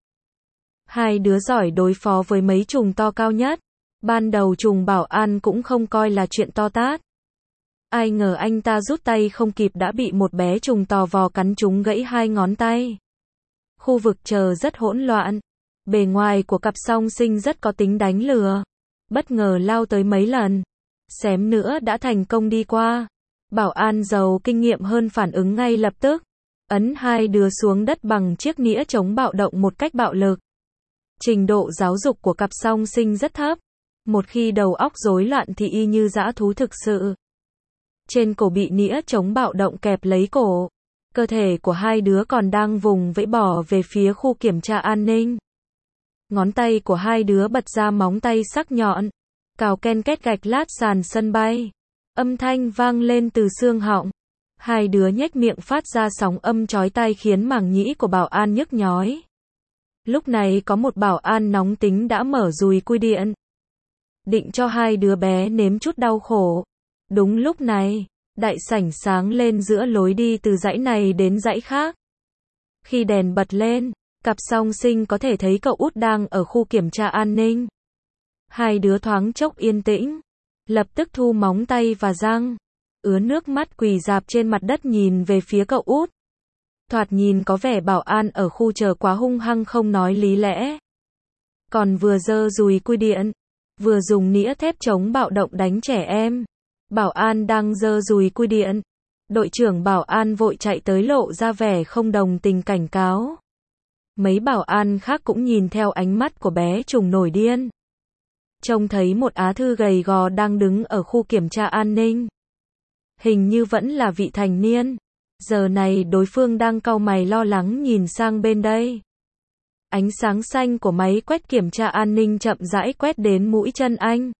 Hai đứa giỏi đối phó với mấy trùng to cao nhất. Ban đầu trùng bảo an cũng không coi là chuyện to tát. Ai ngờ anh ta rút tay không kịp đã bị một bé trùng tò vò cắn trúng gãy hai ngón tay. Khu vực chờ rất hỗn loạn. Bề ngoài của cặp song sinh rất có tính đánh lừa. Bất ngờ lao tới mấy lần. Xém nữa đã thành công đi qua. Bảo an giàu kinh nghiệm hơn phản ứng ngay lập tức. Ấn hai đứa xuống đất bằng chiếc nĩa chống bạo động một cách bạo lực. Trình độ giáo dục của cặp song sinh rất thấp. Một khi đầu óc rối loạn thì y như dã thú thực sự. Trên cổ bị nĩa chống bạo động kẹp lấy cổ. Cơ thể của hai đứa còn đang vùng vẫy bỏ về phía khu kiểm tra an ninh. Ngón tay của hai đứa bật ra móng tay sắc nhọn, cào ken két gạch lát sàn sân bay. Âm thanh vang lên từ xương họng. Hai đứa nhếch miệng phát ra sóng âm chói tai khiến màng nhĩ của bảo an nhức nhói. Lúc này có một bảo an nóng tính đã mở dùi cui điện. Định cho hai đứa bé nếm chút đau khổ. Đúng lúc này, đại sảnh sáng lên giữa lối đi từ dãy này đến dãy khác. Khi đèn bật lên, cặp song sinh có thể thấy cậu út đang ở khu kiểm tra an ninh. Hai đứa thoáng chốc yên tĩnh, lập tức thu móng tay và răng, ứa nước mắt quỳ rạp trên mặt đất nhìn về phía cậu út. Thoạt nhìn có vẻ bảo an ở khu chờ quá hung hăng không nói lý lẽ. Còn vừa giơ dùi cui điện, vừa dùng nĩa thép chống bạo động đánh trẻ em. Bảo an đang giơ dùi cui điện. Đội trưởng bảo an vội chạy tới lộ ra vẻ không đồng tình cảnh cáo. Mấy bảo an khác cũng nhìn theo ánh mắt của bé trùng nổi điên. Trông thấy một á thư gầy gò đang đứng ở khu kiểm tra an ninh. Hình như vẫn là vị thành niên. Giờ này đối phương đang cau mày lo lắng nhìn sang bên đây. Ánh sáng xanh của máy quét kiểm tra an ninh chậm rãi quét đến mũi chân anh.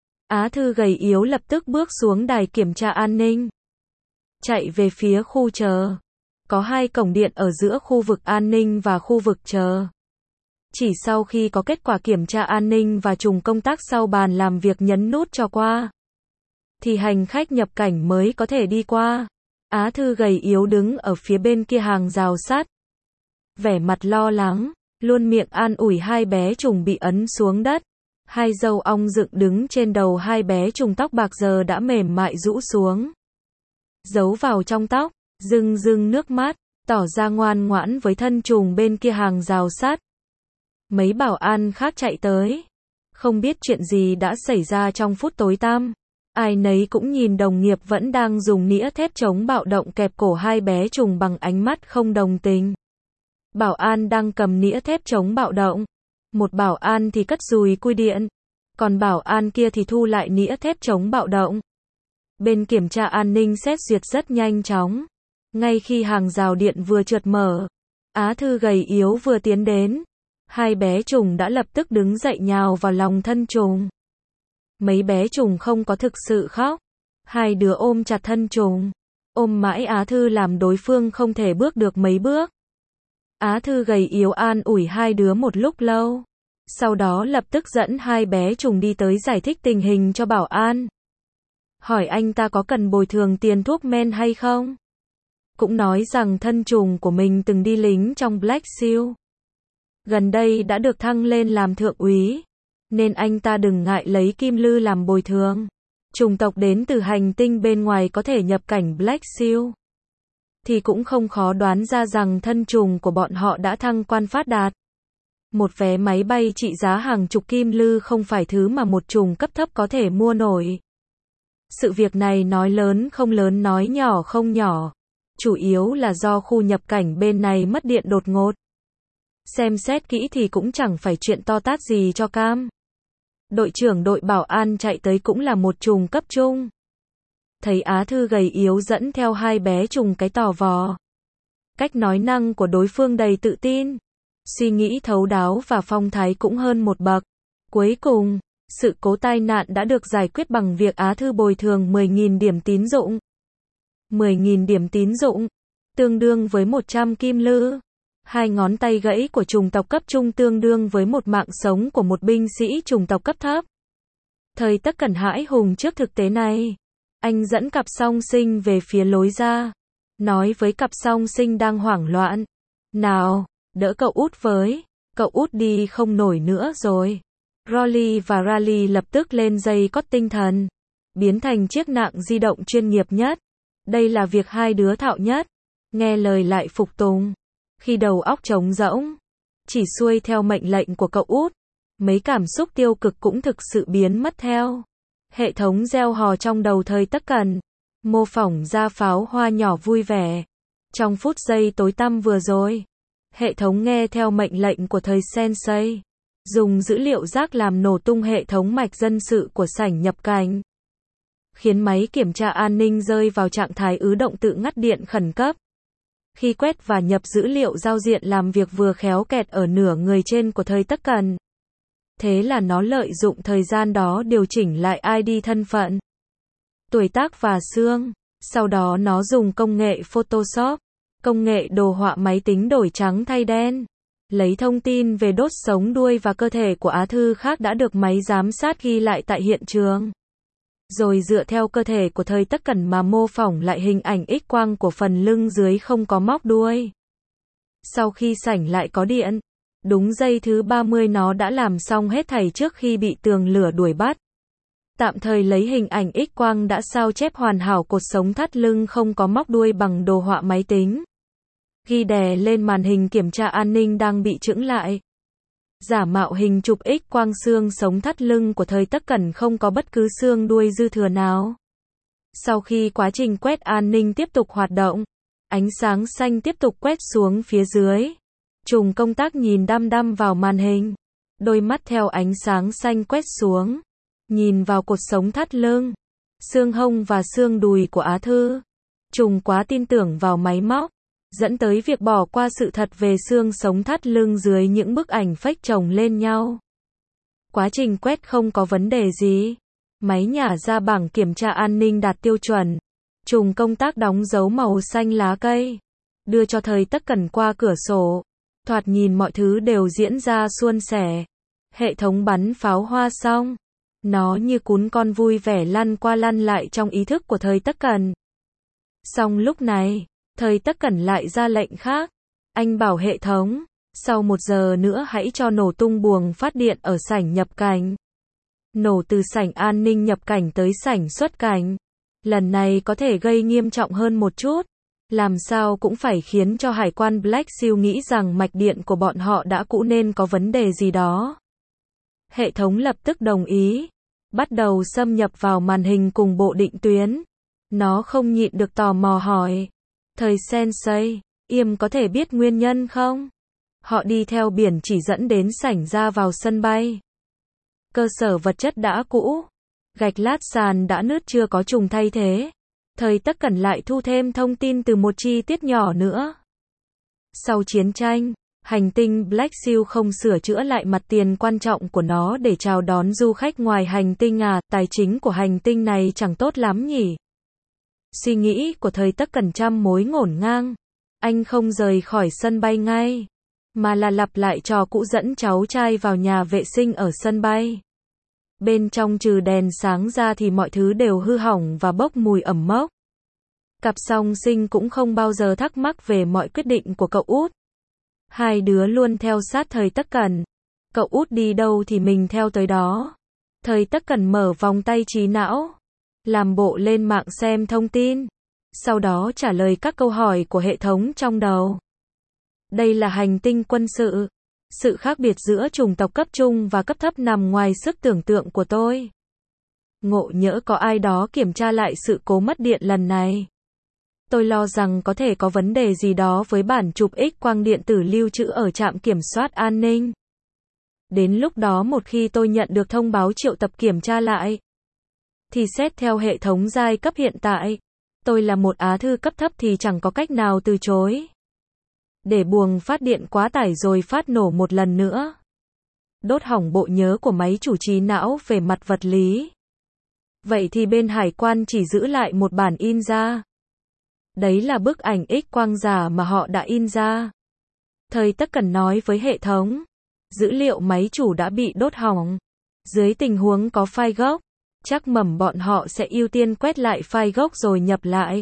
Á thư gầy yếu lập tức bước xuống đài kiểm tra an ninh. Chạy về phía khu chờ. Có hai cổng điện ở giữa khu vực an ninh và khu vực chờ. Chỉ sau khi có kết quả kiểm tra an ninh và trùng công tác sau bàn làm việc nhấn nút cho qua, thì hành khách nhập cảnh mới có thể đi qua. Á thư gầy yếu đứng ở phía bên kia hàng rào sắt. Vẻ mặt lo lắng, luôn miệng an ủi hai bé trùng bị ấn xuống đất. Hai râu ong dựng đứng trên đầu hai bé trùng tóc bạc giờ đã mềm mại rũ xuống. Giấu vào trong tóc, rưng rưng nước mắt, tỏ ra ngoan ngoãn với thân trùng bên kia hàng rào sắt. Mấy bảo an khác chạy tới. Không biết chuyện gì đã xảy ra trong phút tối tăm. Ai nấy cũng nhìn đồng nghiệp vẫn đang dùng nĩa thép chống bạo động kẹp cổ hai bé trùng bằng ánh mắt không đồng tình. Bảo an đang cầm nĩa thép chống bạo động. Một bảo an thì cất dùi cui điện. Còn bảo an kia thì thu lại nĩa thép chống bạo động. Bên kiểm tra an ninh xét duyệt rất nhanh chóng. Ngay khi hàng rào điện vừa trượt mở, á thư gầy yếu vừa tiến đến. Hai bé trùng đã lập tức đứng dậy nhào vào lòng thân trùng. Mấy bé trùng không có thực sự khóc. Hai đứa ôm chặt thân trùng. Ôm mãi á thư làm đối phương không thể bước được mấy bước. Á thư gầy yếu an ủi hai đứa một lúc lâu. Sau đó lập tức dẫn hai bé trùng đi tới giải thích tình hình cho bảo an. Hỏi anh ta có cần bồi thường tiền thuốc men hay không? Cũng nói rằng thân trùng của mình từng đi lính trong Black Seal. Gần đây đã được thăng lên làm thượng úy. Nên anh ta đừng ngại lấy kim lư làm bồi thường. Chủng tộc đến từ hành tinh bên ngoài có thể nhập cảnh Black Seal. Thì cũng không khó đoán ra rằng thân trùng của bọn họ đã thăng quan phát đạt. Một vé máy bay trị giá hàng chục kim lư không phải thứ mà một trùng cấp thấp có thể mua nổi. Sự việc này nói lớn không lớn nói nhỏ không nhỏ. Chủ yếu là do khu nhập cảnh bên này mất điện đột ngột. Xem xét kỹ thì cũng chẳng phải chuyện to tát gì cho cam. Đội trưởng đội bảo an chạy tới cũng là một trùng cấp trung. Thấy á thư gầy yếu dẫn theo hai bé trùng cái tò vò. Cách nói năng của đối phương đầy tự tin. Suy nghĩ thấu đáo và phong thái cũng hơn một bậc. Cuối cùng, sự cố tai nạn đã được giải quyết bằng việc á thư bồi thường mười nghìn điểm tín dụng. mười nghìn điểm tín dụng, tương đương với một trăm kim lư. Hai ngón tay gãy của chủng tộc cấp trung tương đương với một mạng sống của một binh sĩ chủng tộc cấp thấp. Thời Tất Cẩn hãi hùng trước thực tế này. Anh dẫn cặp song sinh về phía lối ra. Nói với cặp song sinh đang hoảng loạn. Nào, đỡ cậu út với. Cậu út đi không nổi nữa rồi. Rolly và Rally lập tức lên dây cót tinh thần. Biến thành chiếc nạng di động chuyên nghiệp nhất. Đây là việc hai đứa thạo nhất. Nghe lời lại phục tùng. Khi đầu óc trống rỗng, chỉ xuôi theo mệnh lệnh của cậu út, mấy cảm xúc tiêu cực cũng thực sự biến mất theo. Hệ thống reo hò trong đầu Thời Tất Cẩn, mô phỏng ra pháo hoa nhỏ vui vẻ. Trong phút giây tối tăm vừa rồi, hệ thống nghe theo mệnh lệnh của Thời Sensei, dùng dữ liệu rác làm nổ tung hệ thống mạch dân sự của sảnh nhập cảnh, khiến máy kiểm tra an ninh rơi vào trạng thái ứ động tự ngắt điện khẩn cấp. Khi quét và nhập dữ liệu giao diện làm việc vừa khéo kẹt ở nửa người trên của thời tất cần. Thế là nó lợi dụng thời gian đó điều chỉnh lại i đê thân phận, tuổi tác và xương. Sau đó nó dùng công nghệ Photoshop, công nghệ đồ họa máy tính đổi trắng thay đen, lấy thông tin về đốt sống đuôi và cơ thể của Á Thư khác đã được máy giám sát ghi lại tại hiện trường. Rồi dựa theo cơ thể của thời tất cẩn mà mô phỏng lại hình ảnh X-quang của phần lưng dưới không có móc đuôi. Sau khi sảnh lại có điện, đúng giây thứ ba mươi nó đã làm xong hết thảy trước khi bị tường lửa đuổi bắt. Tạm thời lấy hình ảnh X-quang đã sao chép hoàn hảo cột sống thắt lưng không có móc đuôi bằng đồ họa máy tính. Ghi đè lên màn hình kiểm tra an ninh đang bị chững lại. Giả mạo hình chụp X-quang xương sống thắt lưng của thời tất cẩn không có bất cứ xương đuôi dư thừa nào. Sau khi quá trình quét an ninh tiếp tục hoạt động, ánh sáng xanh tiếp tục quét xuống phía dưới. Trùng công tác nhìn đăm đăm vào màn hình. Đôi mắt theo ánh sáng xanh quét xuống. Nhìn vào cột sống thắt lưng, xương hông và xương đùi của Á Thư. Trùng quá tin tưởng vào máy móc, dẫn tới việc bỏ qua sự thật về xương sống thắt lưng dưới những bức ảnh fake chồng lên nhau. Quá trình quét không có vấn đề gì. Máy nhả ra bảng kiểm tra an ninh đạt tiêu chuẩn. Trùng công tác đóng dấu màu xanh lá cây. Đưa cho thời tất cẩn qua cửa sổ. Thoạt nhìn mọi thứ đều diễn ra suôn sẻ. Hệ thống bắn pháo hoa xong. Nó như cún con vui vẻ lăn qua lăn lại trong ý thức của thời tất cẩn. Xong lúc này, thời tất cẩn lại ra lệnh khác. Anh bảo hệ thống, sau một giờ nữa hãy cho nổ tung buồng phát điện ở sảnh nhập cảnh. Nổ từ sảnh an ninh nhập cảnh tới sảnh xuất cảnh. Lần này có thể gây nghiêm trọng hơn một chút. Làm sao cũng phải khiến cho hải quan Black Seal nghĩ rằng mạch điện của bọn họ đã cũ nên có vấn đề gì đó. Hệ thống lập tức đồng ý. Bắt đầu xâm nhập vào màn hình cùng bộ định tuyến. Nó không nhịn được tò mò hỏi. Thời Sensei, Yêm có thể biết nguyên nhân không? Họ đi theo biển chỉ dẫn đến sảnh ra vào sân bay. Cơ sở vật chất đã cũ. Gạch lát sàn đã nứt chưa có trùng thay thế. Thời tất cẩn lại thu thêm thông tin từ một chi tiết nhỏ nữa. Sau chiến tranh, hành tinh Black Seal không sửa chữa lại mặt tiền quan trọng của nó để chào đón du khách ngoài hành tinh à, tài chính của hành tinh này chẳng tốt lắm nhỉ. Suy nghĩ của thời tất cẩn trăm mối ngổn ngang. Anh không rời khỏi sân bay ngay, mà là lặp lại trò cũ dẫn cháu trai vào nhà vệ sinh ở sân bay. Bên trong trừ đèn sáng ra thì mọi thứ đều hư hỏng và bốc mùi ẩm mốc. Cặp song sinh cũng không bao giờ thắc mắc về mọi quyết định của cậu út. Hai đứa luôn theo sát thời tất cẩn. Cậu út đi đâu thì mình theo tới đó. Thời tất cẩn mở vòng tay trí não, làm bộ lên mạng xem thông tin, sau đó trả lời các câu hỏi của hệ thống trong đầu. Đây là hành tinh quân sự. Sự khác biệt giữa chủng tộc cấp trung và cấp thấp nằm ngoài sức tưởng tượng của tôi. Ngộ nhỡ có ai đó kiểm tra lại sự cố mất điện lần này. Tôi lo rằng có thể có vấn đề gì đó với bản chụp X-quang điện tử lưu trữ ở trạm kiểm soát an ninh. Đến lúc đó một khi tôi nhận được thông báo triệu tập kiểm tra lại, thì xét theo hệ thống giai cấp hiện tại, tôi là một Á Thư cấp thấp thì chẳng có cách nào từ chối. Để buồng phát điện quá tải rồi phát nổ một lần nữa. Đốt hỏng bộ nhớ của máy chủ trí não về mặt vật lý. Vậy thì bên hải quan chỉ giữ lại một bản in ra. Đấy là bức ảnh X-quang giả mà họ đã in ra. Thời tất cẩn nói với hệ thống. Dữ liệu máy chủ đã bị đốt hỏng. Dưới tình huống có file gốc, chắc mẩm bọn họ sẽ ưu tiên quét lại file gốc rồi nhập lại.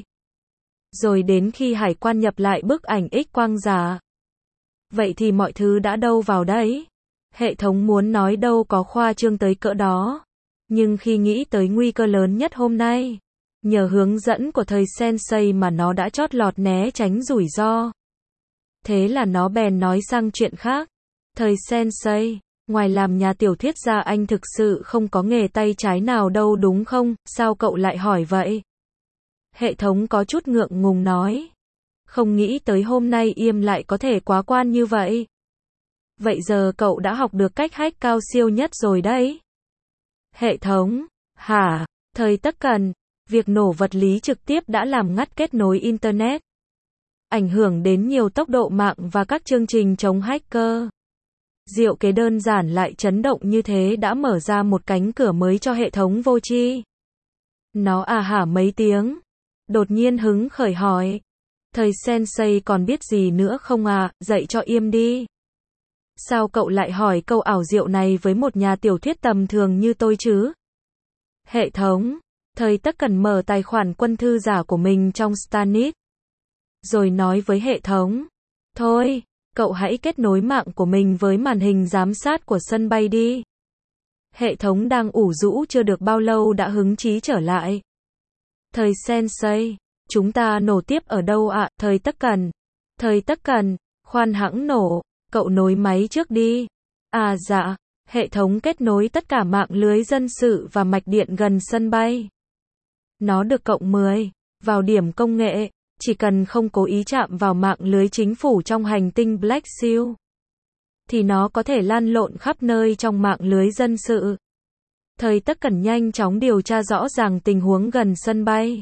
Rồi đến khi hải quan nhập lại bức ảnh X-quang giả. Vậy thì mọi thứ đã đâu vào đấy? Hệ thống muốn nói đâu có khoa trương tới cỡ đó. Nhưng khi nghĩ tới nguy cơ lớn nhất hôm nay, nhờ hướng dẫn của thời Sensei mà nó đã chót lọt né tránh rủi ro. Thế là nó bèn nói sang chuyện khác. Thời Sensei, ngoài làm nhà tiểu thuyết ra anh thực sự không có nghề tay trái nào đâu đúng không? Sao cậu lại hỏi vậy? Hệ thống có chút ngượng ngùng nói. Không nghĩ tới hôm nay Yêm lại có thể quá quan như vậy. Vậy giờ cậu đã học được cách hack cao siêu nhất rồi đấy. Hệ thống, hả? Thời tất cẩn, việc nổ vật lý trực tiếp đã làm ngắt kết nối Internet. ảnh hưởng đến nhiều tốc độ mạng và các chương trình chống hacker. Diệu kế đơn giản lại chấn động như thế đã mở ra một cánh cửa mới cho hệ thống vô tri. Nó à hả mấy tiếng. Đột nhiên hứng khởi hỏi. Thầy Sensei còn biết gì nữa không à, dạy cho im đi. Sao cậu lại hỏi câu ảo diệu này với một nhà tiểu thuyết tầm thường như tôi chứ? Hệ thống. Thầy tất cần mở tài khoản quân thư giả của mình trong Stanis. Rồi nói với hệ thống. Thôi, cậu hãy kết nối mạng của mình với màn hình giám sát của sân bay đi. Hệ thống đang ủ rũ chưa được bao lâu đã hứng chí trở lại. Thầy Sensei, chúng ta nổ tiếp ở đâu ạ, à? Thầy tất cần. Thầy tất cần, khoan hãng nổ, cậu nối máy trước đi. À dạ, hệ thống kết nối tất cả mạng lưới dân sự và mạch điện gần sân bay. Nó được cộng mười, vào điểm công nghệ, chỉ cần không cố ý chạm vào mạng lưới chính phủ trong hành tinh Black Seal, thì nó có thể lan lộn khắp nơi trong mạng lưới dân sự. Thầy tất cần nhanh chóng điều tra rõ ràng tình huống gần sân bay.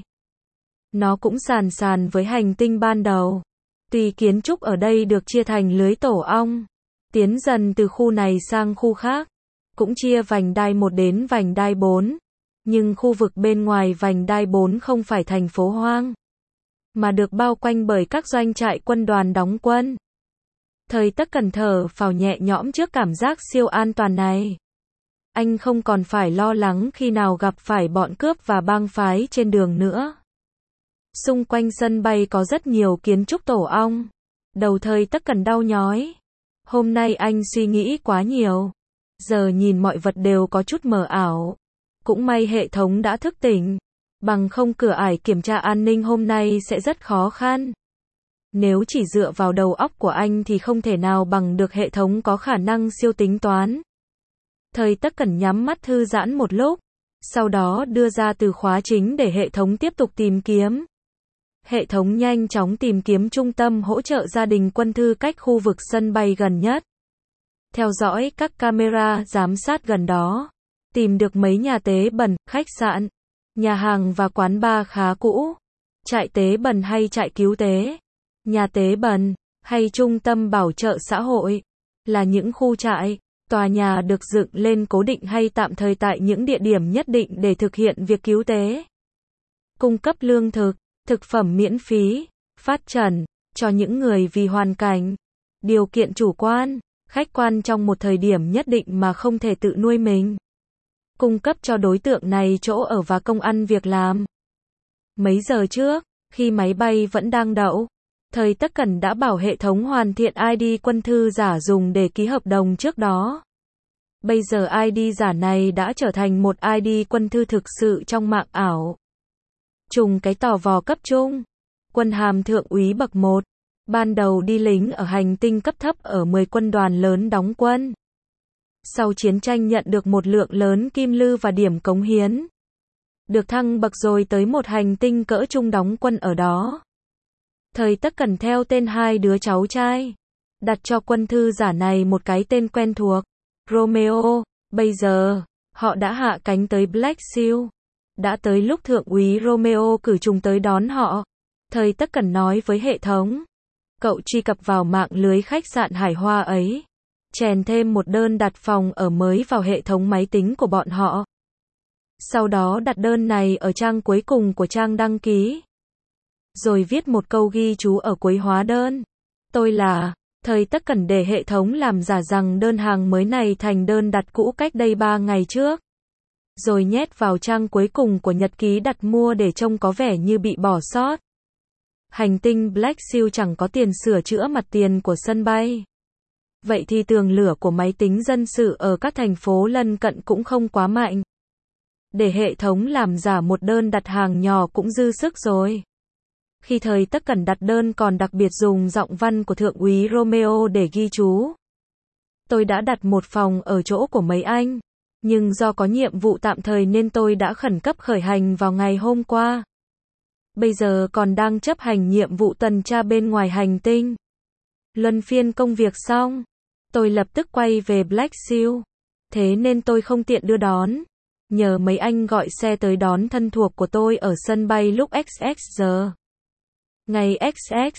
Nó cũng sàn sàn với hành tinh ban đầu. Tuy kiến trúc ở đây được chia thành lưới tổ ong, tiến dần từ khu này sang khu khác, cũng chia vành đai một đến vành đai bốn, nhưng khu vực bên ngoài vành đai bốn không phải thành phố hoang, mà được bao quanh bởi các doanh trại quân đoàn đóng quân. Thầy tất cần thở phào nhẹ nhõm trước cảm giác siêu an toàn này. Anh không còn phải lo lắng khi nào gặp phải bọn cướp và bang phái trên đường nữa. Xung quanh sân bay có rất nhiều kiến trúc tổ ong. Đầu thầy tất cần đau nhói. Hôm nay anh suy nghĩ quá nhiều. Giờ nhìn mọi vật đều có chút mờ ảo. Cũng may hệ thống đã thức tỉnh. Bằng không cửa ải kiểm tra an ninh hôm nay sẽ rất khó khăn. Nếu chỉ dựa vào đầu óc của anh thì không thể nào bằng được hệ thống có khả năng siêu tính toán. Thầy tất cần nhắm mắt thư giãn một lúc. Sau đó đưa ra từ khóa chính để hệ thống tiếp tục tìm kiếm. Hệ thống nhanh chóng tìm kiếm trung tâm hỗ trợ gia đình quân thư cách khu vực sân bay gần nhất. Theo dõi các camera giám sát gần đó. Tìm được mấy nhà tế bẩn, khách sạn, nhà hàng và quán bar khá cũ. Trại tế bẩn hay trại cứu tế. Nhà tế bẩn, hay trung tâm bảo trợ xã hội. Là những khu trại, tòa nhà được dựng lên cố định hay tạm thời tại những địa điểm nhất định để thực hiện việc cứu tế. Cung cấp lương thực, thực phẩm miễn phí, phát trần, cho những người vì hoàn cảnh, điều kiện chủ quan, khách quan trong một thời điểm nhất định mà không thể tự nuôi mình. Cung cấp cho đối tượng này chỗ ở và công ăn việc làm. Mấy giờ trước, khi máy bay vẫn đang đậu, thầy tất cần đã bảo hệ thống hoàn thiện i đê quân thư giả dùng để ký hợp đồng trước đó. Bây giờ i đê giả này đã trở thành một i đê quân thư thực sự trong mạng ảo. Trùng cái tò vò cấp trung, quân hàm thượng úy bậc một, ban đầu đi lính ở hành tinh cấp thấp ở mười quân đoàn lớn đóng quân. Sau chiến tranh nhận được một lượng lớn kim lư và điểm cống hiến. Được thăng bậc rồi tới một hành tinh cỡ trung đóng quân ở đó. Thầy tất cần theo tên hai đứa cháu trai. Đặt cho quân thư giả này một cái tên quen thuộc. Romeo. Bây giờ, họ đã hạ cánh tới Black Seal. Đã tới lúc thượng úy Romeo cử trùng tới đón họ. Thầy tất cần nói với hệ thống. Cậu truy cập vào mạng lưới khách sạn Hải Hoa ấy. Chèn thêm một đơn đặt phòng ở mới vào hệ thống máy tính của bọn họ. Sau đó đặt đơn này ở trang cuối cùng của trang đăng ký. Rồi viết một câu ghi chú ở cuối hóa đơn. Tôi là, thầy tất cần để hệ thống làm giả rằng đơn hàng mới này thành đơn đặt cũ cách đây ba ngày trước. Rồi nhét vào trang cuối cùng của nhật ký đặt mua để trông có vẻ như bị bỏ sót. Hành tinh Black Seal chẳng có tiền sửa chữa mặt tiền của sân bay. Vậy thì tường lửa của máy tính dân sự ở các thành phố lân cận cũng không quá mạnh. Để hệ thống làm giả một đơn đặt hàng nhỏ cũng dư sức rồi. Khi thầy tất cần đặt đơn còn đặc biệt dùng giọng văn của thượng úy Romeo để ghi chú. Tôi đã đặt một phòng ở chỗ của mấy anh. Nhưng do có nhiệm vụ tạm thời nên tôi đã khẩn cấp khởi hành vào ngày hôm qua. Bây giờ còn đang chấp hành nhiệm vụ tuần tra bên ngoài hành tinh. Luân phiên công việc xong, tôi lập tức quay về Black Seal. Thế nên tôi không tiện đưa đón. Nhờ mấy anh gọi xe tới đón thân thuộc của tôi ở sân bay lúc ích ích giờ. Ngày ích ích,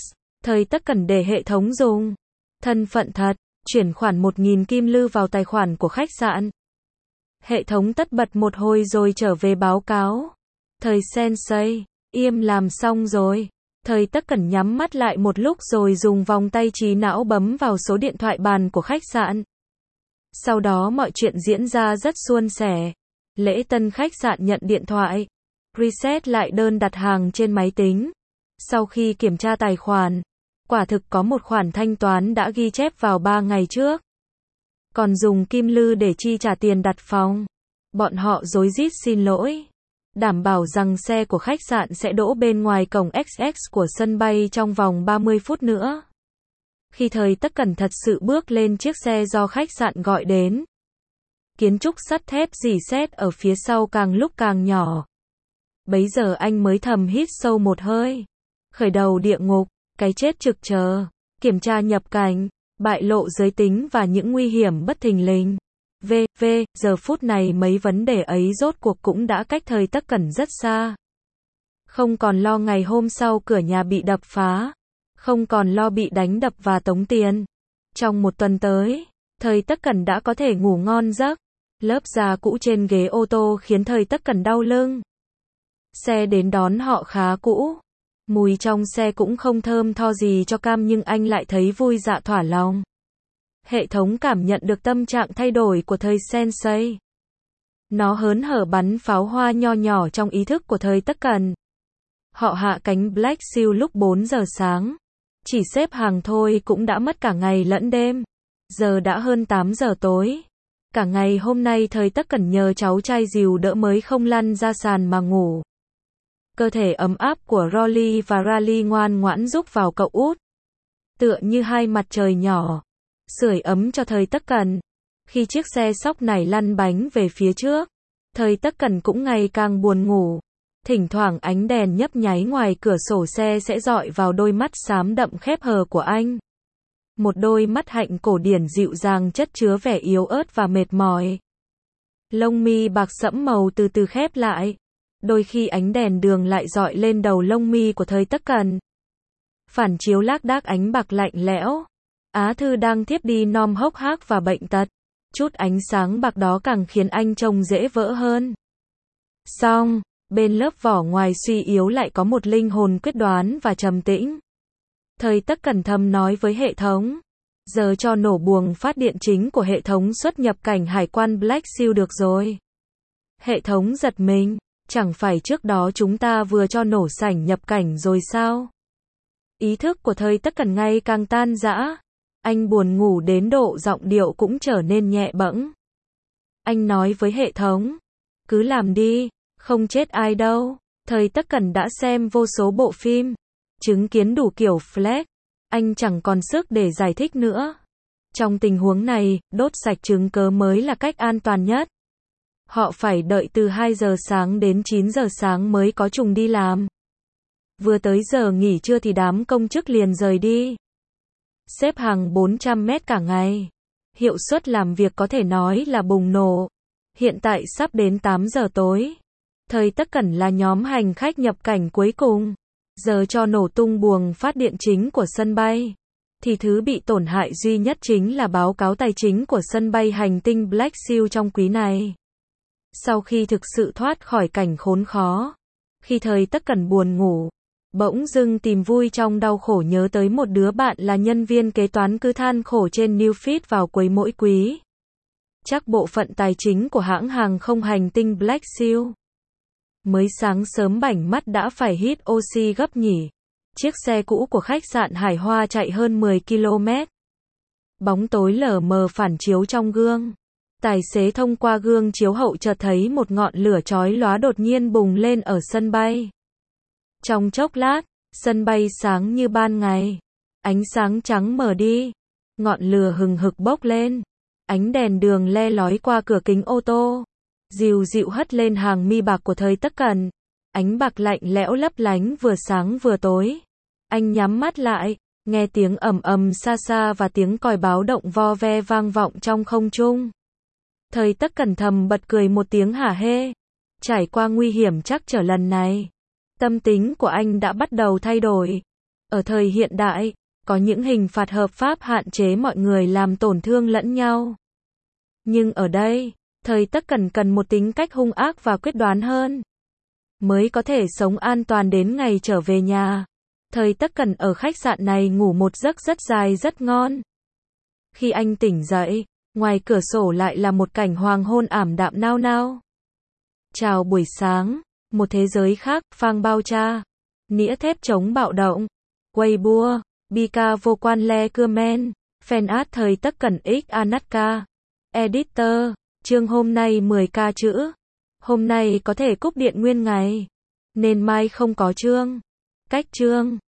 Thời Tất Cẩn để hệ thống dùng thân phận thật, chuyển khoản một nghìn kim lư vào tài khoản của khách sạn. Hệ thống tất bật một hồi rồi trở về báo cáo. Thời Sensei, im làm xong rồi. Thời Tất Cẩn nhắm mắt lại một lúc rồi dùng vòng tay trí não bấm vào số điện thoại bàn của khách sạn. Sau đó mọi chuyện diễn ra rất suôn sẻ. Lễ tân khách sạn nhận điện thoại, reset lại đơn đặt hàng trên máy tính. Sau khi kiểm tra tài khoản, quả thực có một khoản thanh toán đã ghi chép vào ba ngày trước. Còn dùng kim lư để chi trả tiền đặt phòng. Bọn họ rối rít xin lỗi, đảm bảo rằng xe của khách sạn sẽ đỗ bên ngoài cổng ích ích của sân bay trong vòng ba mươi phút nữa. Khi Thời Tất Cẩn thật sự bước lên chiếc xe do khách sạn gọi đến, kiến trúc sắt thép rỉ sét ở phía sau càng lúc càng nhỏ. Bấy giờ anh mới thầm hít sâu một hơi. Khởi đầu địa ngục, cái chết trực chờ, kiểm tra nhập cảnh, bại lộ giới tính và những nguy hiểm bất thình lình. v v Giờ phút này mấy vấn đề ấy rốt cuộc cũng đã cách Thời Tất Cẩn rất xa. Không còn lo ngày hôm sau cửa nhà bị đập phá. Không còn lo bị đánh đập và tống tiền. Trong một tuần tới, Thời Tất Cẩn đã có thể ngủ ngon giấc. Lớp da cũ trên ghế ô tô khiến Thời Tất Cẩn đau lưng. Xe đến đón họ khá cũ. Mùi trong xe cũng không thơm tho gì cho cam nhưng anh lại thấy vui dạ thỏa lòng. Hệ thống cảm nhận được tâm trạng thay đổi của Thời Sensei. Nó hớn hở bắn pháo hoa nho nhỏ trong ý thức của Thời Tất Cẩn. Họ hạ cánh Black Seal lúc bốn giờ sáng. Chỉ xếp hàng thôi cũng đã mất cả ngày lẫn đêm. Giờ đã hơn tám giờ tối. Cả ngày hôm nay Thời Tất Cẩn nhờ cháu trai dìu đỡ mới không lăn ra sàn mà ngủ. Cơ thể ấm áp của Rolly và Rally ngoan ngoãn giúp vào cậu út. Tựa như hai mặt trời nhỏ, sưởi ấm cho Thời Tất Cẩn. Khi chiếc xe sóc này lăn bánh về phía trước, Thời Tất Cẩn cũng ngày càng buồn ngủ. Thỉnh thoảng ánh đèn nhấp nháy ngoài cửa sổ xe sẽ dọi vào đôi mắt xám đậm khép hờ của anh. Một đôi mắt hạnh cổ điển dịu dàng chất chứa vẻ yếu ớt và mệt mỏi. Lông mi bạc sẫm màu từ từ khép lại. Đôi khi ánh đèn đường lại dọi lên đầu lông mi của Thời Tất Cẩn. Phản chiếu lác đác ánh bạc lạnh lẽo. Á Thư đang thiếp đi nom hốc hác và bệnh tật. Chút ánh sáng bạc đó càng khiến anh trông dễ vỡ hơn. Xong, bên lớp vỏ ngoài suy yếu lại có một linh hồn quyết đoán và trầm tĩnh. Thời Tất Cẩn thầm nói với hệ thống. Giờ cho nổ buồng phát điện chính của hệ thống xuất nhập cảnh hải quan Black Seal được rồi. Hệ thống giật mình. Chẳng phải trước đó chúng ta vừa cho nổ sảnh nhập cảnh rồi sao? Ý thức của Thời Tất Cẩn ngày càng tan rã. Anh buồn ngủ đến độ giọng điệu cũng trở nên nhẹ bẫng. Anh nói với hệ thống. Cứ làm đi, không chết ai đâu. Thời Tất Cẩn đã xem vô số bộ phim, chứng kiến đủ kiểu flex. Anh chẳng còn sức để giải thích nữa. Trong tình huống này, đốt sạch chứng cớ mới là cách an toàn nhất. Họ phải đợi từ hai giờ sáng đến chín giờ sáng mới có trùng đi làm. Vừa tới giờ nghỉ trưa thì đám công chức liền rời đi. Xếp hàng bốn trăm mét cả ngày. Hiệu suất làm việc có thể nói là bùng nổ. Hiện tại sắp đến tám giờ tối. Thời Tất Cẩn là nhóm hành khách nhập cảnh cuối cùng. Giờ cho nổ tung buồng phát điện chính của sân bay. Thì thứ bị tổn hại duy nhất chính là báo cáo tài chính của sân bay hành tinh Black Seal trong quý này. Sau khi thực sự thoát khỏi cảnh khốn khó, khi Thời Tất Cẩn buồn ngủ, bỗng dưng tìm vui trong đau khổ nhớ tới một đứa bạn là nhân viên kế toán cứ than khổ trên Newsfeed vào cuối mỗi quý. Chắc bộ phận tài chính của hãng hàng không hành tinh Black Seal. Mới sáng sớm bảnh mắt đã phải hít oxy gấp nhỉ. Chiếc xe cũ của khách sạn Hải Hoa chạy hơn mười ki lô mét. Bóng tối lờ mờ phản chiếu trong gương. Tài xế thông qua gương chiếu hậu chợt thấy một ngọn lửa chói lóa đột nhiên bùng lên ở sân bay. Trong chốc lát, sân bay sáng như ban ngày. Ánh sáng trắng mờ đi. Ngọn lửa hừng hực bốc lên. Ánh đèn đường le lói qua cửa kính ô tô. Dịu dịu hất lên hàng mi bạc của Thời Tất Cẩn. Ánh bạc lạnh lẽo lấp lánh vừa sáng vừa tối. Anh nhắm mắt lại, nghe tiếng ầm ầm xa xa và tiếng còi báo động vo ve vang vọng trong không trung. Thời Tất Cẩn thầm bật cười một tiếng hả hê. Trải qua nguy hiểm trắc trở lần này, tâm tính của anh đã bắt đầu thay đổi. Ở thời hiện đại, có những hình phạt hợp pháp hạn chế mọi người làm tổn thương lẫn nhau. Nhưng ở đây, thời Tất Cẩn cần một tính cách hung ác và quyết đoán hơn, mới có thể sống an toàn đến ngày trở về nhà. Thời Tất Cẩn ở khách sạn này ngủ một giấc rất dài rất ngon. Khi anh tỉnh dậy, ngoài cửa sổ lại là một cảnh hoàng hôn ảm đạm nao nao. Chào buổi sáng, một thế giới khác, Phang Bao Cha, nĩa thép chống bạo động, Weibo, Bika vô quan le cưa men, fan art thời Tất Cẩn x Anatka, editor, chương hôm nay mười k chữ. Hôm nay có thể cúp điện nguyên ngày, nên mai không có chương. Cách chương